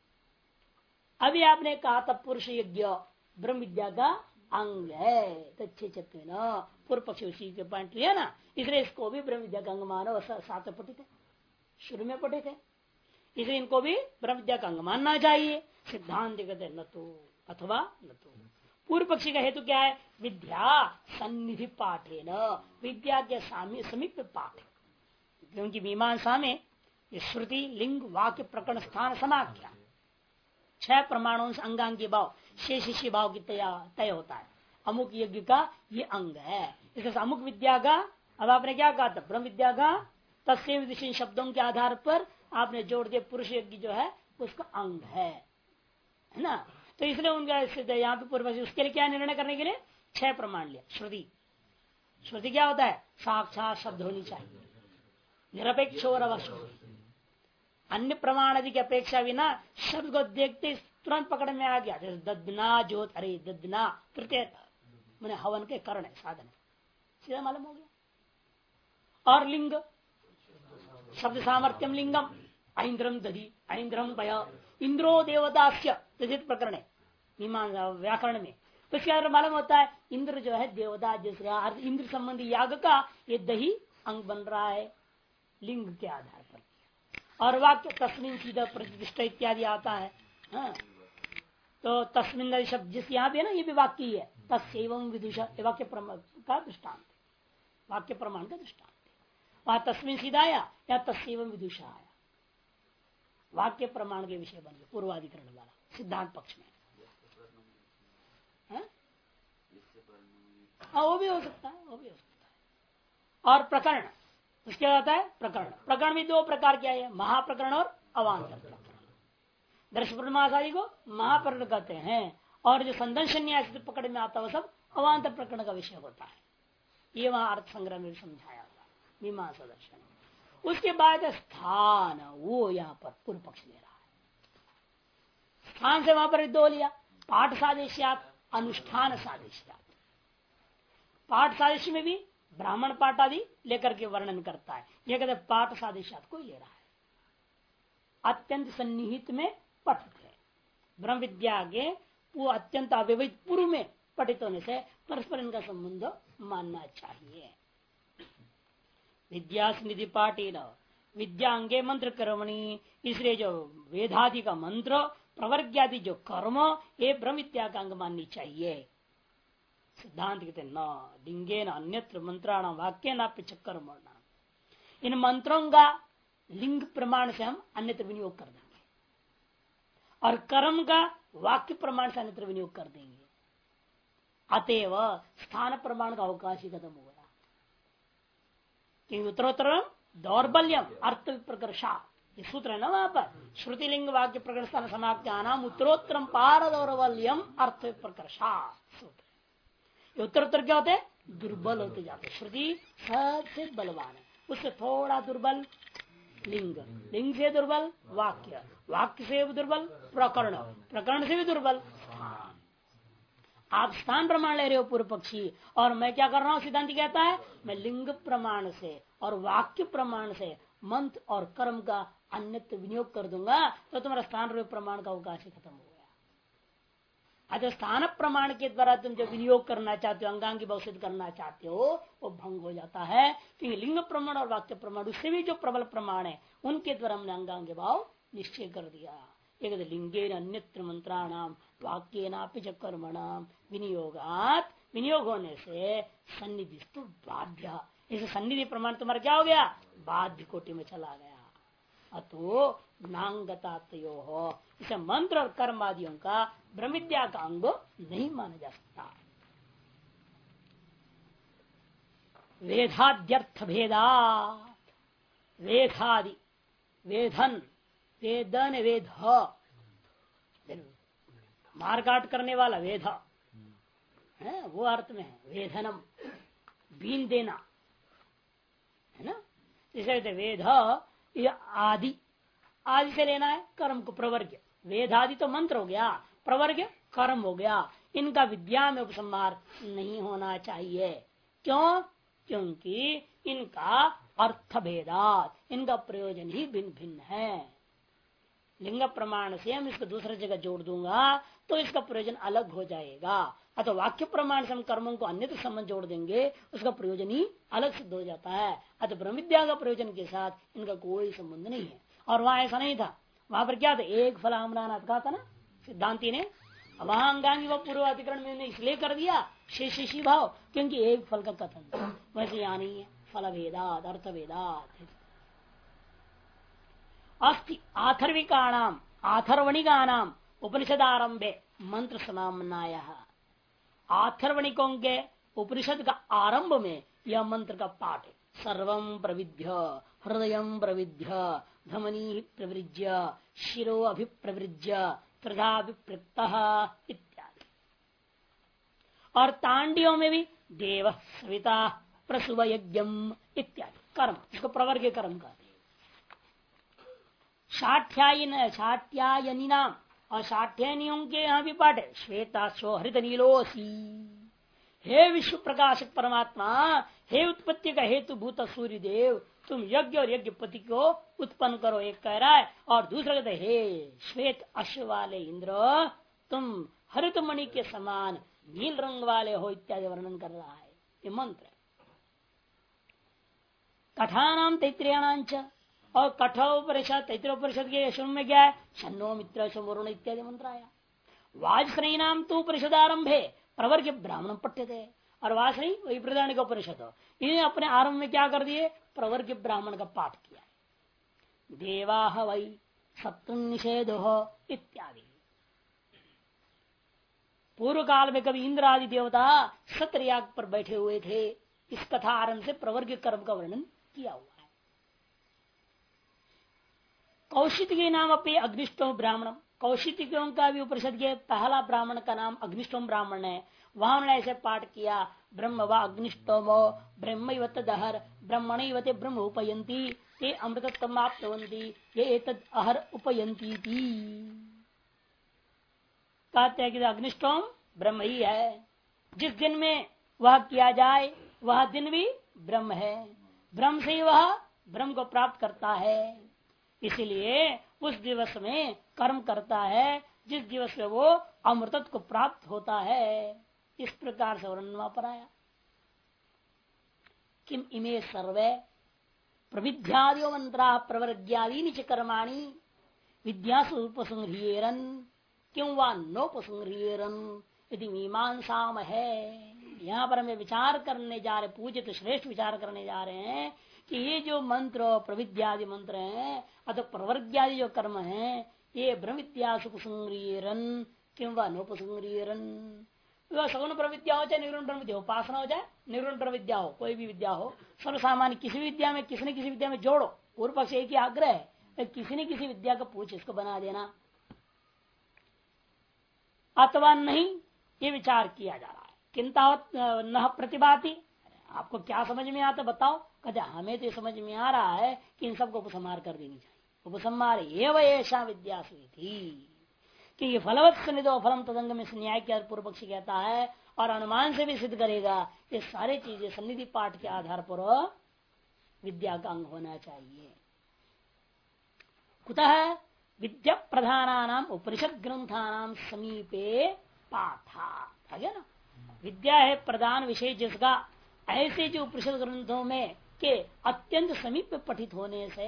A: अभी आपने कहा था पुरुष यज्ञ ब्रह्म विद्या का अंग है, तो अच्छे न पूर्व पक्ष उसी के पॉइंट लिया ना, इसलिए इसको भी ब्रह्म विद्या का अंग मानो, साथ में पठित है, शुरू में पठित है, इसलिए इनको भी ब्रह्म विद्या का अंग मानना चाहिए। सिद्धांत कहते न तो अथवा न तो। पूर्व पक्षी का हेतु क्या है, विद्या सन्निधि पाठे न, विद्या के समीप पाठ, क्योंकि मीमांसा में श्रुति लिंग वाक्य प्रकरण स्थान समाख्या 6 प्रमाणों से अंगांगी भाव शेषिषि भाव की तय होता है। अमुक यज्ञ का ये अंग है, इसके अमुक विद्या का, अब आपने क्या कहा था, ब्रह्म विद्या का तस्य विदिशीन शब्दों के आधार पर आपने जोड़ दिया पुरुष यज्ञ जो है उसका अंग है ना, तो इसलिए उनका यहाँ पे पूर्व उसके लिए क्या निर्णय करने के लिए 6 प्रमाण लिया। श्रुति, श्रुति क्या होता है, साक्षात शब्द होनी चाहिए, निरपेक्ष और अवश्य, अन्य प्रमाण आदि की अपेक्षा बिना शब्द को देखते तुरंत पकड़ में आ गया, जैसे ददना ज्योत, अरे ददना तृतीय मैंने हवन के कारण है, साधन है, सीधा मालूम हो गया। और लिंग शब्द सामर्थ्यम लिंगम, ऐन्द्रम दधि ऐन्द्रम भय, इंद्रो देवदास्य प्रकरण है मीमांसा व्याकरण में, तो इसके आधार मालूम होता है इंद्र जो है देवदा, जैसे इंद्र संबंधी याग का ये दही अंग बन रहा है लिंग के आधार पर। और वाक्य तस्मिन सीधा प्रतिष्ठा इत्यादि आता है, हाँ? तो तस्मिन शब्द जिस यहाँ पे है ना, ये भी वाक्य ही है, तस्वं विदुषा, वाक्य का दृष्टांत, वाक्य प्रमाण का दृष्टांत, वहां तस्मिन सीधा आया या तस्वं विदुषा आया, वाक्य प्रमाण के विषय बन गए पूर्वाधिकरण वाला सिद्धांत पक्ष में, हाँ वो भी हो सकता है, वो भी हो सकता है। और प्रकरण, उसके बाद आता है प्रकरण, प्रकरण भी 2 प्रकार क्या है, महाप्रकरण और अवान्तर प्रकरण। दर्शप्रमासादि को महाप्रकरण कहते हैं, और जो संदर्शन न्याय पकड़ में आता है वो सब अवान्तर प्रकरण का विषय होता है, ये वहां अर्थ संग्रह में समझाया हुआ मीमांसा दर्शन। उसके बाद स्थान, वो यहाँ पर पूर्व पक्ष ले रहा है, स्थान से वहां पर 2 लिया, पाठ सादेश्यात अनुष्ठान सादेश्यात। पाठ सादृश्य में भी ब्राह्मण पाठ आदि लेकर के वर्णन करता है, यह कहते पाठ सादृश्यात को ले रहा है, अत्यंत सन्निहित में पठित है, ब्रह्म विद्या के वो अत्यंत अव्यवहित पूर्व में पठित होने से परस्पर इनका संबंध मानना चाहिए। विद्या निधि पाठी न विद्या अंगे मंत्र कर्मणि, इसलिए जो वेदादि का मंत्र प्रवर्ग्यादि जो कर्म ये ब्रह्म विद्या का अंग माननी चाहिए। सिद्धांत कहते न लिंगे न अन्यत्र मंत्राण वाक्य न चक्कर मरना, इन मंत्रों का लिंग प्रमाण से हम अन्यत्र विनियोग कर देंगे और कर्म का वाक्य प्रमाण से अन्यत्र विनियोग कर देंगे, अतएव स्थान प्रमाण का अवकाश ही खत्म हो गया। क्योंकि उत्तरोत्तर दौर्बल्यम अर्थ प्रकर्षा, ये सूत्र है ना वहां पर, श्रुति लिंग वाक्य प्रकरण स्थान समाप्त्यानाम उत्तरोत्तरम पार दौर्बल्यम अर्थ प्रकर्षा सूत्र। उत्तरोत्तर क्या होते हैं, दुर्बल होते जाते, श्रुति सबसे बलवान है, उससे थोड़ा दुर्बल लिंग, लिंग से दुर्बल वाक्य, वाक्य से दुर्बल प्रकरण, प्रकरण से भी दुर्बल स्थान। आप स्थान प्रमाण ले रहे हो पूर्व पक्षी, और मैं क्या कर रहा हूं, सिद्धांत कहता है मैं लिंग प्रमाण से और वाक्य प्रमाण से मंत्र और कर्म का अन्यत्र विनियोग कर दूंगा, तो तुम्हारा स्थान रूप प्रमाण का अवकाश खत्म हो गया। अतः स्थान प्रमाण के द्वारा तुम जो विनियोग करना चाहते हो, अंगांगी भाव सिद्ध करना चाहते हो, वो भंग हो जाता है। क्योंकि लिंग प्रमाण और वाक्य प्रमाण उससे भी जो प्रबल प्रमाण है उनके द्वारा हमने अंगांगी भाव निश्चय कर दिया। एक लिंगे अन्यत्र मंत्राणाम वाक्येनापि च कर्मणाम विनियोगात, विनियोग होने से सन्निधिस्तु बाध्य, इसे सन्निधि प्रमाण तुम्हारा क्या हो गया, बाध्य कोटि में चला गया। अतो नांगतातयो हो, इसे मंत्र और कर्म आदियों का ब्रह्म विद्या का अंग नहीं माना जा सकता। वेदाद्यर्थ भेदात, वेदादि वेधन, वेदन वेद, मारकाट करने वाला वेद है, वो अर्थ में है वेधनम, बीन देना है ना। इसे वेद ये आदि, आदि से लेना है कर्म को, प्रवर्ग। वेदादि तो मंत्र हो गया, प्रवर्ग कर्म हो गया। इनका विद्या में उपसंहार नहीं होना चाहिए। क्यों? क्योंकि इनका अर्थ भेदात, इनका प्रयोजन ही भिन्न भिन्न है। लिंग प्रमाण से हम इसको दूसरी जगह जोड़ दूंगा तो इसका प्रयोजन अलग हो जाएगा। अतः वाक्य प्रमाण से हम कर्मों को अन्यत्र संबंध जोड़ देंगे, उसका प्रयोजन ही अलग सिद्ध हो जाता है। अतः ब्रह्म विद्या का प्रयोजन के साथ इनका कोई संबंध नहीं है। और वहां ऐसा नहीं था, वहां पर क्या था, एक फल आम्रानाथ कहा था ना सिद्धांति ने। वहां अंगांगी व पूर्व अधिकरण में इसलिए कर दिया शेषी भाव, क्योंकि एक फल का कथन था। वैसे यहाँ नहीं है, फल भेदात अर्थ भेदात अस्ति। आथर्विकाणाम आथर्वणिकानाम उपनिषद आरंभे मंत्र समामनाय, आथर्वणिकों के उपनिषद का आरंभ में यह मंत्र का पाठ है। सर्वं प्रविध्य हृदय प्रविध्य धमनी प्रवृज्य शिरो अभिप्रवृज्य त्रिधाभिप्रक्त इत्यादि। और तांडियों में भी देव सविता प्रसुव यज्ञम इत्यादि कर्म, इसको प्रवर्ग कर्म कहते हैं। शाठ्यायनी नाम, और शाठ्यायनियों के यहाँ भी पाठ है श्वेता स्व हरित नीलोसी। हे विश्व प्रकाशक परमात्मा, हे उत्पत्ति का हेतु भूत सूर्य देव, तुम यज्ञ और यज्ञपति को उत्पन्न करो, एक कह रहा है। और दूसरा कहते हे श्वेत अश्व वाले इंद्र, तुम हरित मणि के समान नील रंग वाले हो, इत्यादि वर्णन कर रहा है ये मंत्र। कठानाम तैत्रियाणांच, और कठोपनिषद तैत्रोपनिषद के शुरू में क्या है, शन्नो मित्र वरुण इत्यादि मंत्र आया। वाजश्रेणी नाम तो उपनिषद आरंभे प्रवर्ग ब्राह्मण पठ्य थे, और वाजश्रेणी वही प्रधान का उपनिषद, इन्हें अपने आरंभ में क्या कर दिए, प्रवर्ग ब्राह्मण का पाठ किया। देवा वही शत्रु निषेध इत्यादि। पूर्व काल में कभी इंद्र आदि देवता सत्रयाग पर बैठे हुए थे, इस कथा आरंभ से प्रवर्ग कर्म का वर्णन किया हुआ है। कौशिकी नाम अपने अग्निष्टोम ब्राह्मणम, कौशिकियों का भी उपनिषद के पहला ब्राह्मण का नाम अग्निष्टोम ब्राह्मण है। वहां उन्होंने ऐसे पाठ किया, ब्रह्म व अग्निष्टोमो ब्रह्म तदहर ब्रह्मण ब्रह्म उपयंती ये अमृतत्वमाप्तवंती ये एतद अहर उपयंती थी। कहते हैं कि अग्निष्टोम ब्रह्म ही है, जिस दिन में वह किया जाए वह दिन भी ब्रह्म है, ब्रह्म से ही वह ब्रह्म को प्राप्त करता है। इसलिए उस दिवस में कर्म करता है जिस दिवस में वो अमृतत्व को प्राप्त होता है। इस प्रकार से वर्णन वहां पर आया। किम इमे सर्वे प्रविध्यादि मंत्रा प्रवर्ग्यादि च कर्माणि विद्यासु उपसंह्रियेरन क्यों वा नोपसंह्रियेरन यदि मीमांसाम है। यहाँ पर हमें विचार करने जा रहे, पूजित श्रेष्ठ विचार करने जा रहे हैं कि ये जो मंत्र प्रविद्यादि मंत्र हैं अथवा प्रवर्ग्यादि जो कर्म हैं, ये ब्रह्म विद्यासु उपसंह्रियेरन क्यों वा नोपसंह्रियेरन। सगुण प्रविद्या हो चाहे निर्गुण ब्रह्म विद्या, उपासना हो चाहे निर्गुण ब्रह्म विद्या हो, कोई भी विद्या हो, सर्वसामान्य किसी विद्या में किसी न किसी विद्या में जोड़ो। पूर्व पक्ष एक ही आग्रह है, किसी न किसी विद्या का पूछ इसको बना देना अथवा नहीं, ये विचार किया जा रहा है। किंता न प्रतिभाति, आपको क्या समझ में आता बताओ। कहते हमें तो ये समझ में आ रहा है कि इन सबको उपसंहार कर देनी चाहिए। उपसंहार एवं ऐसा विद्या थी कि ये फलवत् सन्निधो फलम तदंग में न्याय के पूर्व पक्षी कहता है, और अनुमान से भी सिद्ध करेगा ये सारी चीजें सन्निधि पाठ के आधार पर विद्या का अंग होना चाहिए। कुतः विद्या प्रधानानाम उपनिषद ग्रंथानाम समीपे पाठा आ गया ना। विद्या है प्रधान विषय जिसका ऐसे जो उपनिषद ग्रंथों में के अत्यंत समीप पठित होने से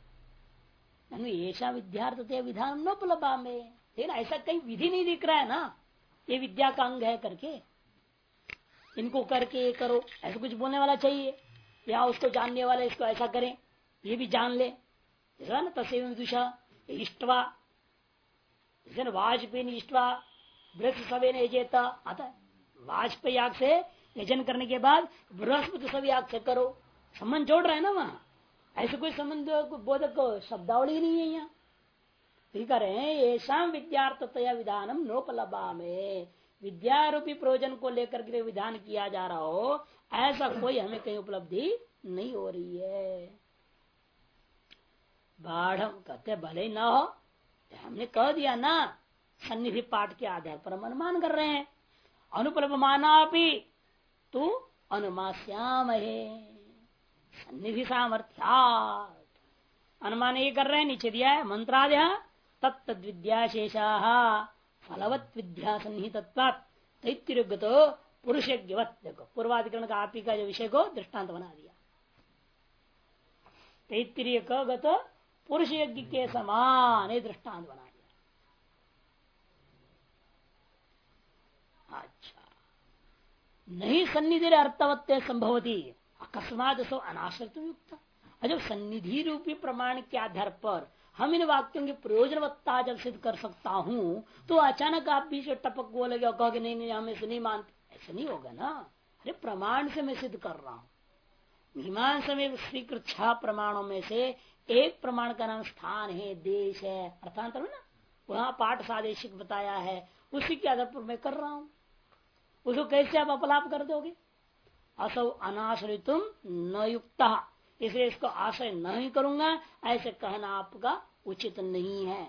A: ऐसा विद्यार्थी विधान न उपलब्धा में, लेकिन ऐसा कहीं विधि नहीं दिख रहा है ना ये विद्या का अंग है करके, इनको करके ये करो ऐसा कुछ बोलने वाला चाहिए, या उसको जानने वाला इसको ऐसा करें ये भी जान ले ना। तसेव विदुषा इष्टवा वाजपेयी इष्टवा वृक्ष सवे ने जेता आता है। वाजपेयी याग से यजन करने के बाद बृहस्पति सभी याग से करो, संबंध जोड़ रहे हैं ना वहां, ऐसे कोई संबंध बोधक शब्दावली ही नहीं है यहाँ। ठीक है, ऐसा विद्यार्थतया विधानम नोपलभा में, विद्यारूपी प्रयोजन को लेकर के विधान किया जा रहा हो ऐसा कोई हमें कहीं उपलब्धि नहीं हो रही है। बाढ़ कहते भले न हो, हमने कह दिया ना सन्निधि पाठ के आधार पर हम अनुमान कर रहे हैं। अनुपलभ माना भी तू अनुमास्याम है सन्निधि सामर्थ्यात, अनुमान ये कर रहे हैं। नीचे दिया है मंत्रादय तत्त विद्याशेषा फलवत विद्या सन्निहित तैत्तिरुगत पुरुष यज्ञवत। देखो पूर्वाधिकरण का आप ही का जो विषय को दृष्टांत बना दिया। तैत्तिरीय गत पुरुष यज्ञ के समान ये दृष्टांत बना दिया। अच्छा, नहीं सन्निधि अर्थवत्य संभवती अकस्मात सो अनाश्रित युक्त। जब सन्निधि रूपी प्रमाण के आधार पर हम इन वाक्यों की प्रयोजनवत्ता जब सिद्ध कर सकता हूं, तो अचानक आप भी से टपक बोलेगे और कहोगे नहीं नहीं हम इसे नहीं मानते, ऐसा नहीं होगा ना। अरे प्रमाण से मैं सिद्ध कर रहा हूं। मीमांसा में स्वीकृत 6 प्रमाणों में से एक प्रमाण का नाम स्थान है, देश है, अर्थांतर है ना, वहां पाठ सादेशिक बताया है, उसी के आधार पर मैं कर रहा हूं। उसको कैसे आप अपलाप कर दोगे? असौ अनाश्रितुम न युक्त, इसलिए इसको आश्रय नहीं करूंगा ऐसे कहना आपका उचित नहीं है।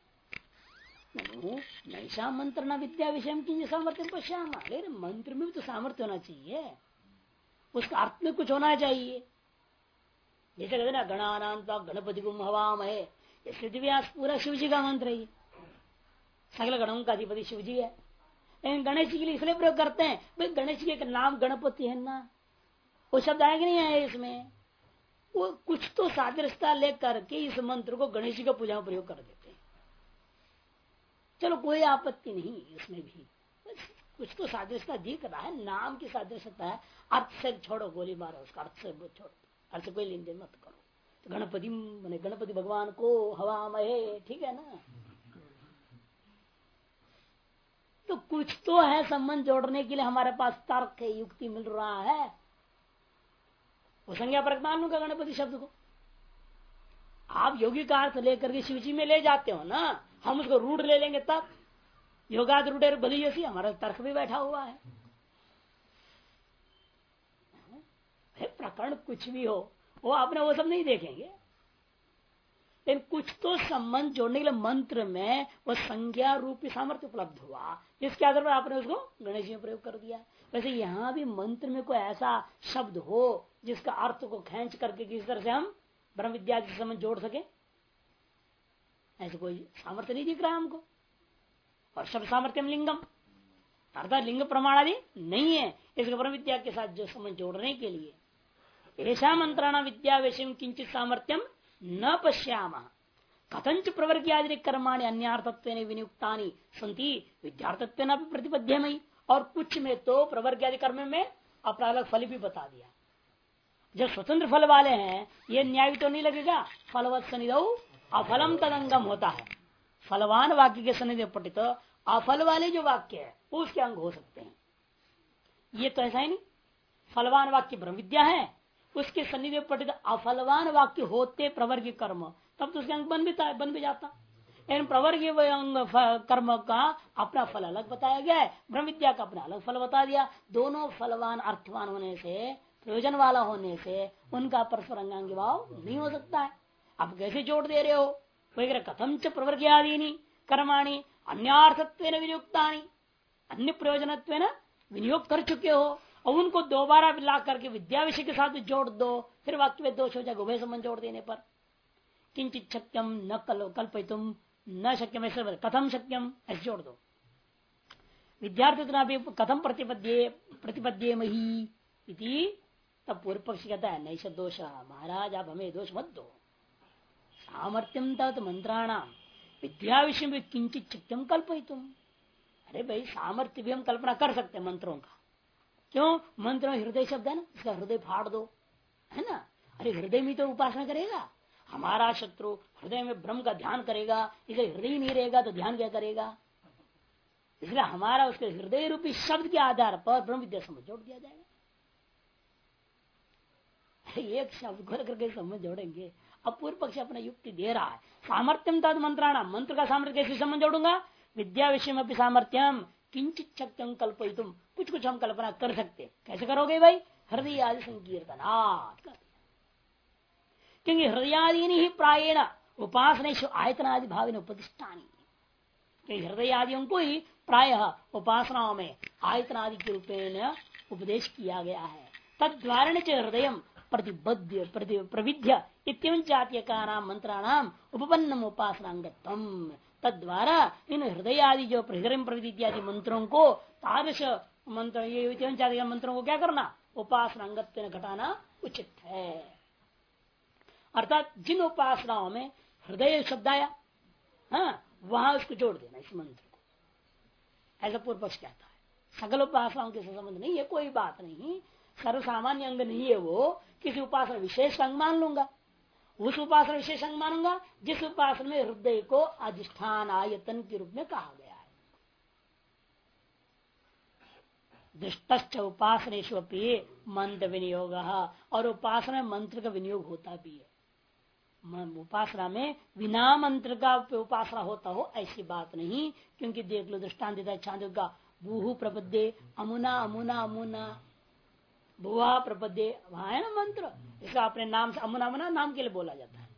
A: नैसा मंत्र न विद्या विषय की सामर्थ्य पश्यामा, लेकिन मंत्र में भी तो सामर्थ्य होना चाहिए, उसका अर्थ में कुछ होना चाहिए। जैसे कहते ना गणानांता गणपति गुम हवाम है, स्थिति व्यास पूरा शिव जी का मंत्र है, सकल गणों का अधिपति शिव जी है। लेकिन गणेश जी के लिए इसलिए प्रयोग करते हैं भाई गणेश जी का नाम गणपति है ना, वो शब्द आएगा नहीं है इसमें, वो कुछ तो सादृश्यता लेकर के इस मंत्र को गणेश जी का पूजा में प्रयोग कर देते हैं। चलो कोई आपत्ति नहीं इसमें भी, कुछ तो सादृश्यता दिख रहा है, नाम की सादृश्यता है, अर्थ से छोड़ो, गोली मारो उसका, अर्थ से छोड़ो, अर्थ से कोई लेन देन मत करो। तो गणपति मैंने गणपति भगवान को हवा में, ठीक है ना, तो कुछ तो है संबंध जोड़ने के लिए हमारे पास तर्क है, युक्ति मिल रहा है। वो संज्ञा परक मान लूंगा गणपति शब्द को, आप योगी का अर्थ लेकर के शिव जी में ले जाते हो ना, हम उसको रूढ़ ले लेंगे तब योगाद रूढ़ बली जैसी हमारा तर्क भी बैठा हुआ है। प्रकरण कुछ भी हो वो आपने वो सब नहीं देखेंगे, लेकिन कुछ तो संबंध जोड़ने के लिए मंत्र में वो संज्ञा रूपी सामर्थ्य उपलब्ध हुआ, जिसके आधार पर आपने उसको गणेश जी में प्रयोग कर दिया। वैसे यहाँ भी मंत्र में कोई ऐसा शब्द हो जिसका अर्थ को खींच करके किस तरह से हम ब्रह्म विद्या से संबंध जोड़ सके, ऐसे कोई सामर्थ्य नहीं दिख रहा हमको। और शब्द सामर्थ्यम लिंगम, अर्थात लिंग प्रमाण आदि नहीं है इसको ब्रह्म विद्या के साथ जो संबंध जोड़ने के लिए। ऐसा मंत्राणा विद्या विषय किंचित सामर्थ्यम न पश्याम कथंच प्रवर्ग्यादि कर्माणि अन्यार्थत्व विनियुक्तानि सन्ति विद्यार्थत्व न प्रतिपद्यमयी। और कुछ में तो प्रवर्ग्यादि कर्म में अपना अलग फल भी बता दिया। जब स्वतंत्र फल वाले हैं ये न्याय तो नहीं लगेगा, फलवत् सनिधौ अफलम तदंगम होता है। फलवान वाक्य के सनिधि पठित अफल वाले जो वाक्य है उसके अंग हो सकते हैं, ये तो ऐसा ही नहीं। फलवान वाक्य ब्रह्म विद्या है, उसके सन्निधि पठित अफलवान वाक्य होते प्रवर्ग कर्म, तब तो उसके अंग बन भी जाता। लेकिन प्रवर्गीय कर्म का अपना फल अलग बताया गया है, ब्रह्म विद्या का अपना अलग फल बता दिया। दोनों फलवान अर्थवान होने से, प्रयोजन वाला होने से उनका परस्पर अंगांगी भाव नहीं हो सकता है। आप कैसे जोड़ दे रहे हो? वही कथम च प्रवर्ग्यादीनि कर्माणि अन्यार्थत्व विनियुक्तानि, अन्य प्रयोजनत्व विनियोग कर चुके हो और उनको दोबारा ला करके विद्या विषय के साथ जोड़ दो, फिर वाक्य में दोष हो जाएगा उभय संबंध जोड़ देने पर। किंचित शक्यम न कल्पयितुम न शक्यम ऐसे कथम शक्यम ऐसे जोड़ दो। विद्यार्थी कथम प्रतिपद्ये मही इति, तब पूर्व पक्ष कहता है नैष दोष, महाराज आप हमें दोष मत दो। सामर्थ्यम तत् मंत्राणाम विद्या विषय में किंचित चित्तम कल्पयितुम। अरे भाई सामर्थ्य भी हम कल्पना कर सकते हैं मंत्रों का, क्यों? मंत्र में हृदय शब्द है ना, इसका हृदय फाड़ दो, है ना। अरे हृदय में तो उपासना करेगा हमारा शत्रु, हृदय में ब्रह्म का ध्यान करेगा, इसे हृदय ही नहीं रहेगा तो ध्यान क्या करेगा? इसलिए हमारा उसके हृदय रूपी शब्द के आधार पर ब्रह्म विद्या समझ जोड़ दिया जाएगा। एक शब्द को करके समझ जोड़ेंगे। अब पूर्व पक्ष अपना युक्ति दे रहा है, सामर्थ्यम तद मंत्राणाम, मंत्र का सामर्थ्य कैसे समझ जोड़ूंगा? विद्या विषय में भी सामर्थ्यम किंचित शक्तिम कल्पयितुम, कुछ कुछ हम कल्पना कर सकते। कैसे करोगे भाई? हृदय आदि संकीर्तनात्, क्योंकि हृदयादि ही प्रायेण उपासनेषु आयतनादि भाव उपदिष्टानि, क्योंकि हृदय आदियों को ही प्रायः उपासनाओं में आयतनादि के रूपेण उपदेश किया गया है। तद्वारण च हृदय प्रतिबद्ध प्रविध्य इत्यं जातीय का नाम मंत्राणाम उपपन्नम उपासनांगत्वम, तद्वारा इन हृदय आदि जो हृदय प्रविधि इत्यादि मंत्रों को तादृश मंत्र ये जातीय मंत्रों को क्या करना? उपासनांगत्व घटाना उचित है। अर्थात जिन उपासनाओं में हृदय शब्द आया, हाँ, वहां उसको जोड़ देना इस मंत्र को, ऐसा पूर्व पक्ष कहता है। सकल उपासनाओं के संबंध नहीं है, कोई बात नहीं, सर्वसामान्य अंग नहीं है वो, किसी उपासना विशेष अंग मान लूंगा, उस उपासना विशेष अंग मानूंगा जिस उपासना में हृदय को अधिष्ठान आयतन के रूप में कहा गया है। दृष्ट उपासनेषु अपि मंत्र विनियोग, और उपासना में मंत्र का विनियोग होता भी है। उपासना में बिना मंत्र का उपासना होता हो ऐसी बात नहीं, क्योंकि देख लो दृष्टांत देता है छांदोग्य का, बूहु प्रपद्ये अमुना अमुना अमुना, भुआ प्रपद्ये, वहां है ना मंत्र, इसका अपने नाम से अमुना अमुना नाम के लिए बोला जाता है।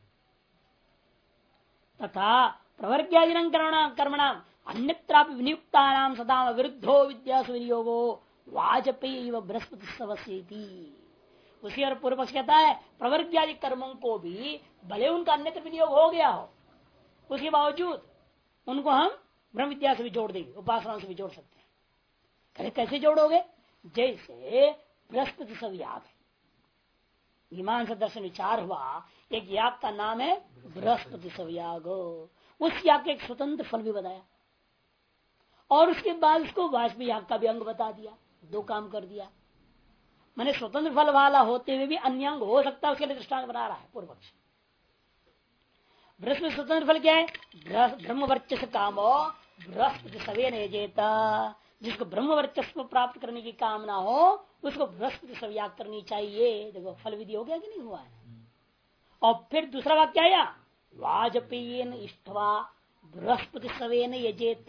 A: तथा प्रवर्ग्यादिनं कर्मणाम अन्यत्रापि विनियुक्तानां सदा विरुद्धो विद्यासु विनियोगो वाजपेयी व बृहस्पति सवस्येति। उसी और पूर्व पक्ष कहता है प्रवर्ग्यादि कर्मों को भी भले उनका अन्यत्र विनियोग हो गया हो, उसके बावजूद उनको हम ब्रह्म विद्या से भी जोड़ देंगे, उपासनाओं से भी जोड़ सकते हैं। कैसे जोड़ोगे? जैसे बृहस्पति सब याग है, मीमांसा दर्शन विचार हुआ, एक याग का नाम है बृहस्पति सब याग, उस याग के एक स्वतंत्र फल भी बताया, और उसके बाद उसको वाजपेयी याग का भी अंग बता दिया, दो काम कर दिया। मैंने स्वतंत्र फल वाला होते हुए भी अन्य अंग हो सकता है, उसके लिए दृष्टांत बना रहा है पूर्व पक्ष। बृहस्पति स्वतंत्र फल क्या है? ब्रह्म वर्चस्व कामो बृहस्पति सवे नजेता, जिसको ब्रह्म वर्चस्व प्राप्त करने की कामना हो उसको बृहस्पति सव्याग करनी चाहिए। देखो फल विधि हो गया कि नहीं हुआ है। और फिर दूसरा वाक्य क्या आया? वाजपेयीन इष्टवा बृहस्पति सवेन यजेत।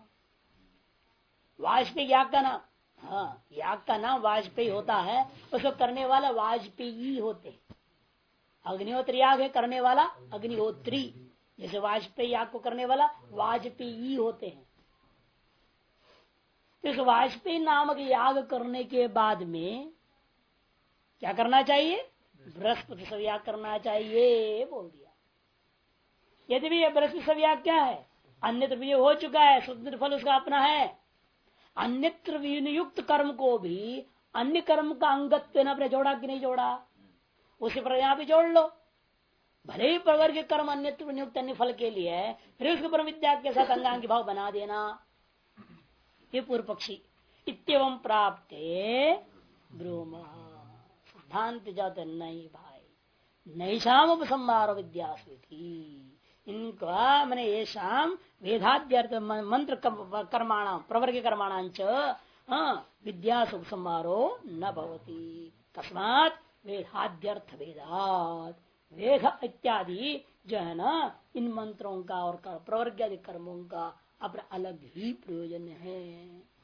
A: वाजपेयी याग का नाम, हाँ याग का नाम वाजपेयी होता है, उसको करने वाला वाजपेयी होते। अग्निहोत्र याग है, करने वाला अग्निहोत्री, जैसे वाजपेयी याग को करने वाला वाजपेयी होते हैं। तो इस वाजपेयी नामक याग करने के बाद में क्या करना चाहिए? बृहस्पति सव्याग करना चाहिए बोल दिया। यदि भी बृहस्पति सव्याग क्या है? अन्यत्र भी हो चुका है, स्वतंत्र फल उसका अपना है। अन्यत्र विनियुक्त कर्म को भी अन्य कर्म का अंगत्व न अपने जोड़ा कि नहीं जोड़ा, उसी पर यहां भी जोड़ लो। भले ही प्रवर्ग के कर्म अन्यत्र विनियुक्त अन्य फल के लिए है, फिर उसके पर विद्या के साथ अंगांगी भाव बना देना। ये पूर्व पक्षी इत्यवं प्राप्ते ब्रूम सिद्धांत जाते नहीं भाई, नैषाम उपसंहारो विद्यास्विति, इनका मैंने ये शाम वेदाद्यर्थ मंत्र कर्माणाम प्रवर्ग कर्माणांच विद्या उपसंहारो न भवति। तस्मात् वेदाद्यर्थ वेदात, वेद इत्यादि जो है ना इन मंत्रों का और प्रवर्ग कर्मों का अपना अलग ही प्रयोजन है।